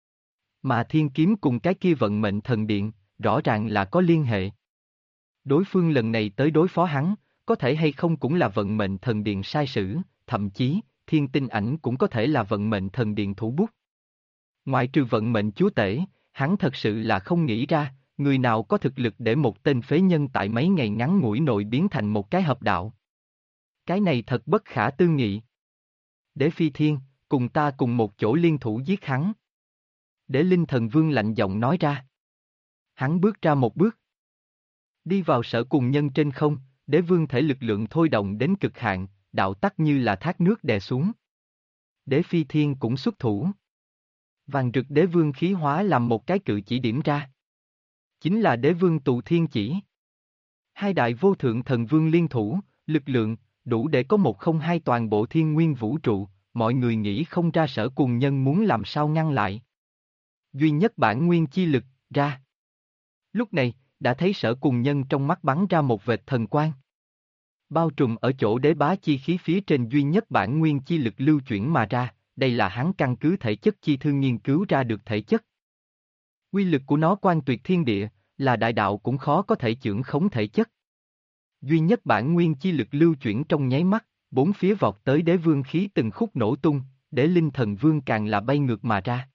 Mà thiên kiếm cùng cái kia vận mệnh thần điện, rõ ràng là có liên hệ. Đối phương lần này tới đối phó hắn, có thể hay không cũng là vận mệnh thần điện sai sử, thậm chí, thiên tinh ảnh cũng có thể là vận mệnh thần điện thủ bút. Ngoại trừ vận mệnh chúa tể, hắn thật sự là không nghĩ ra, người nào có thực lực để một tên phế nhân tại mấy ngày ngắn ngủi nội biến thành một cái hợp đạo. Cái này thật bất khả tư nghị. Đế Phi Thiên, cùng ta cùng một chỗ liên thủ giết hắn. Đế Linh Thần Vương lạnh giọng nói ra. Hắn bước ra một bước. Đi vào Sở Cùng Nhân trên không, đế vương thể lực lượng thôi động đến cực hạn, đạo tắc như là thác nước đè xuống. Đế Phi Thiên cũng xuất thủ. Vàng rực đế vương khí hóa làm một cái cự chỉ điểm ra. Chính là đế vương tụ thiên chỉ. Hai đại vô thượng thần vương liên thủ, lực lượng, đủ để có một không hai toàn bộ thiên nguyên vũ trụ, mọi người nghĩ không ra Sở Cùng Nhân muốn làm sao ngăn lại. Duy nhất bản nguyên chi lực, ra. Lúc này, đã thấy Sở Cùng Nhân trong mắt bắn ra một vệt thần quang. Bao trùm ở chỗ đế bá chi khí phía trên duy nhất bản nguyên chi lực lưu chuyển mà ra, đây là hắn căn cứ thể chất chi thư nghiên cứu ra được thể chất. Quy lực của nó quan tuyệt thiên địa, là đại đạo cũng khó có thể chưởng khống thể chất. Duy nhất bản nguyên chi lực lưu chuyển trong nháy mắt, bốn phía vọt tới đế vương khí từng khúc nổ tung, đế linh thần vương càng là bay ngược mà ra.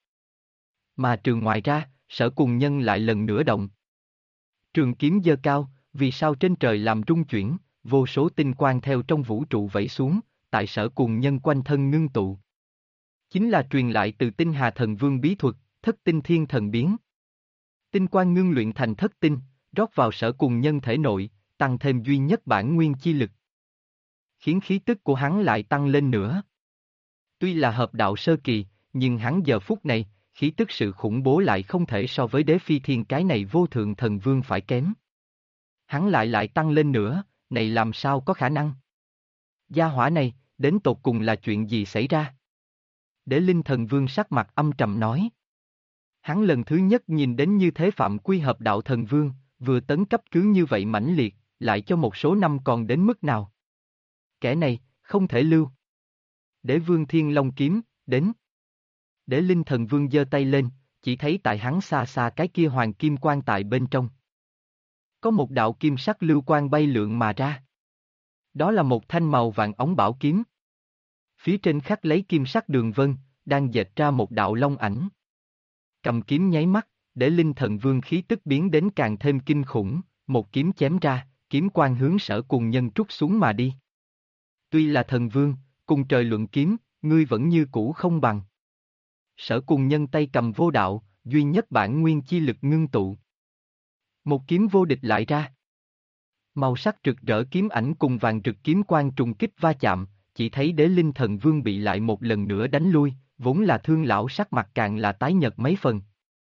Mà trường ngoài ra, Sở Cùng Nhân lại lần nữa động. Trường kiếm giơ cao, vì sao trên trời làm rung chuyển, vô số tinh quang theo trong vũ trụ vẩy xuống, tại Sở Cùng Nhân quanh thân ngưng tụ. Chính là truyền lại từ Tinh Hà Thần Vương bí thuật, Thất Tinh Thiên Thần biến. Tinh quang ngưng luyện thành thất tinh, rót vào Sở Cùng Nhân thể nội, tăng thêm duy nhất bản nguyên chi lực. Khiến khí tức của hắn lại tăng lên nữa. Tuy là hợp đạo sơ kỳ, nhưng hắn giờ phút này, khí tức sự khủng bố lại không thể so với Đế Phi Thiên cái này vô thượng thần vương phải kém. Hắn lại tăng lên nữa, này làm sao có khả năng? Gia hỏa này, đến tột cùng là chuyện gì xảy ra? Đế Linh Thần Vương sắc mặt âm trầm nói. Hắn lần thứ nhất nhìn đến như thế phạm quy hợp đạo thần vương, vừa tấn cấp cứ như vậy mãnh liệt, lại cho một số năm còn đến mức nào? Kẻ này, không thể lưu. Đế Vương Thiên Long kiếm, đến. Đế Linh Thần Vương giơ tay lên, chỉ thấy tại hắn xa xa cái kia hoàng kim quan tại bên trong. Có một đạo kim sắc lưu quang bay lượn mà ra. Đó là một thanh màu vàng óng bảo kiếm. Phía trên khắc lấy kim sắc đường vân, đang dệt ra một đạo long ảnh. Cầm kiếm nháy mắt, để Linh Thần Vương khí tức biến đến càng thêm kinh khủng, một kiếm chém ra, kiếm quang hướng Sở Cùng Nhân trút xuống mà đi. Tuy là thần vương, cùng trời luận kiếm, ngươi vẫn như cũ không bằng. Sở Cùng Nhân tay cầm vô đạo, duy nhất bản nguyên chi lực ngưng tụ. Một kiếm vô địch lại ra. Màu sắc rực rỡ kiếm ảnh cùng vàng rực kiếm quang trùng kích va chạm, chỉ thấy Đế Linh Thần Vương bị lại một lần nữa đánh lui, vốn là thương lão sắc mặt càng là tái nhợt mấy phần.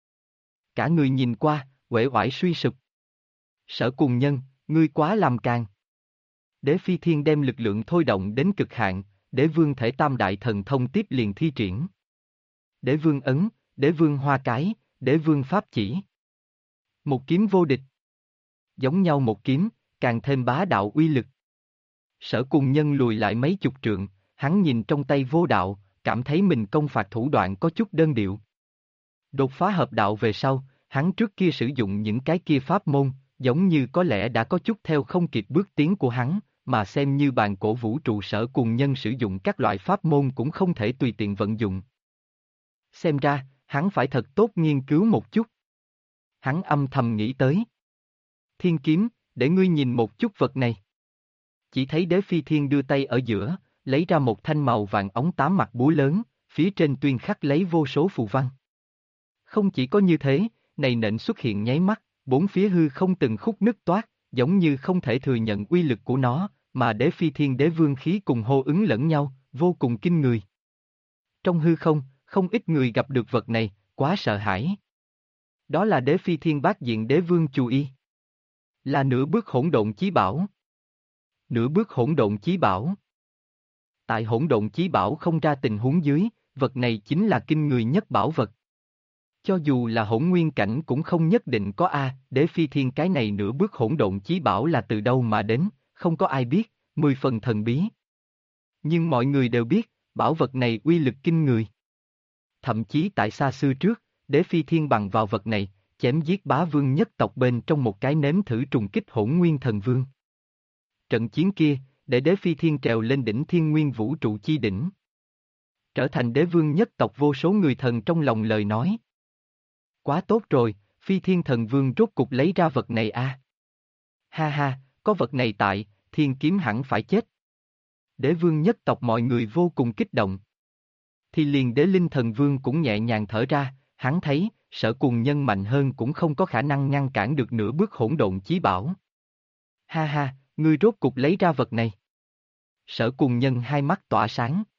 Cả người nhìn qua, uể oải suy sụp. Sở Cùng Nhân, ngươi quá làm càng. Đế Phi Thiên đem lực lượng thôi động đến cực hạn, Đế Vương thể tam đại thần thông tiếp liền thi triển. Đế Vương ấn, Đế Vương hoa cái, Đế Vương pháp chỉ. Một kiếm vô địch. Giống nhau một kiếm, càng thêm bá đạo uy lực. Sở Cùng Nhân lùi lại mấy chục trượng, hắn nhìn trong tay vô đạo, cảm thấy mình công phạt thủ đoạn có chút đơn điệu. Đột phá hợp đạo về sau, hắn trước kia sử dụng những cái kia pháp môn, giống như có lẽ đã có chút theo không kịp bước tiến của hắn, mà xem như bàn cổ vũ trụ Sở Cùng Nhân sử dụng các loại pháp môn cũng không thể tùy tiện vận dụng. Xem ra, hắn phải thật tốt nghiên cứu một chút. Hắn âm thầm nghĩ tới. Thiên kiếm, để ngươi nhìn một chút vật này. Chỉ thấy Đế Phi Thiên đưa tay ở giữa, lấy ra một thanh màu vàng óng tám mặt búa lớn, phía trên tuyên khắc lấy vô số phù văn. Không chỉ có như thế, này nện xuất hiện nháy mắt, bốn phía hư không từng khúc nứt toát, giống như không thể thừa nhận uy lực của nó, mà Đế Phi Thiên Đế Vương khí cùng hô ứng lẫn nhau, vô cùng kinh người. Trong hư không, không ít người gặp được vật này, quá sợ hãi. Đó là Đế Phi Thiên Bát Diện Đế Vương Chù Y. Là nửa bước hỗn độn chí bảo. Nửa bước hỗn độn chí bảo. Tại hỗn độn chí bảo không ra tình huống dưới, vật này chính là kinh người nhất bảo vật. Cho dù là hỗn nguyên cảnh cũng không nhất định có Đế Phi Thiên cái này nửa bước hỗn độn chí bảo là từ đâu mà đến, không có ai biết, 10 phần thần bí. Nhưng mọi người đều biết, bảo vật này uy lực kinh người. Thậm chí tại xa xưa trước, Đế Phi Thiên bằng vào vật này, chém giết bá vương nhất tộc bên trong một cái nếm thử trùng kích hỗn nguyên thần vương. Trận chiến kia, để Đế Phi Thiên trèo lên đỉnh thiên nguyên vũ trụ chi đỉnh. Trở thành đế vương nhất tộc vô số người thần trong lòng lời nói. Quá tốt rồi, Phi Thiên Thần Vương rốt cục lấy ra vật này Ha ha, có vật này tại, thiên kiếm hẳn phải chết. Đế vương nhất tộc mọi người vô cùng kích động. Thì liền Đế Linh Thần Vương cũng nhẹ nhàng thở ra, hắn thấy, Sở Cùng Nhân mạnh hơn cũng không có khả năng ngăn cản được nửa bước hỗn độn chí bảo. Ha ha, ngươi rốt cục lấy ra vật này. Sở Cùng Nhân hai mắt tỏa sáng.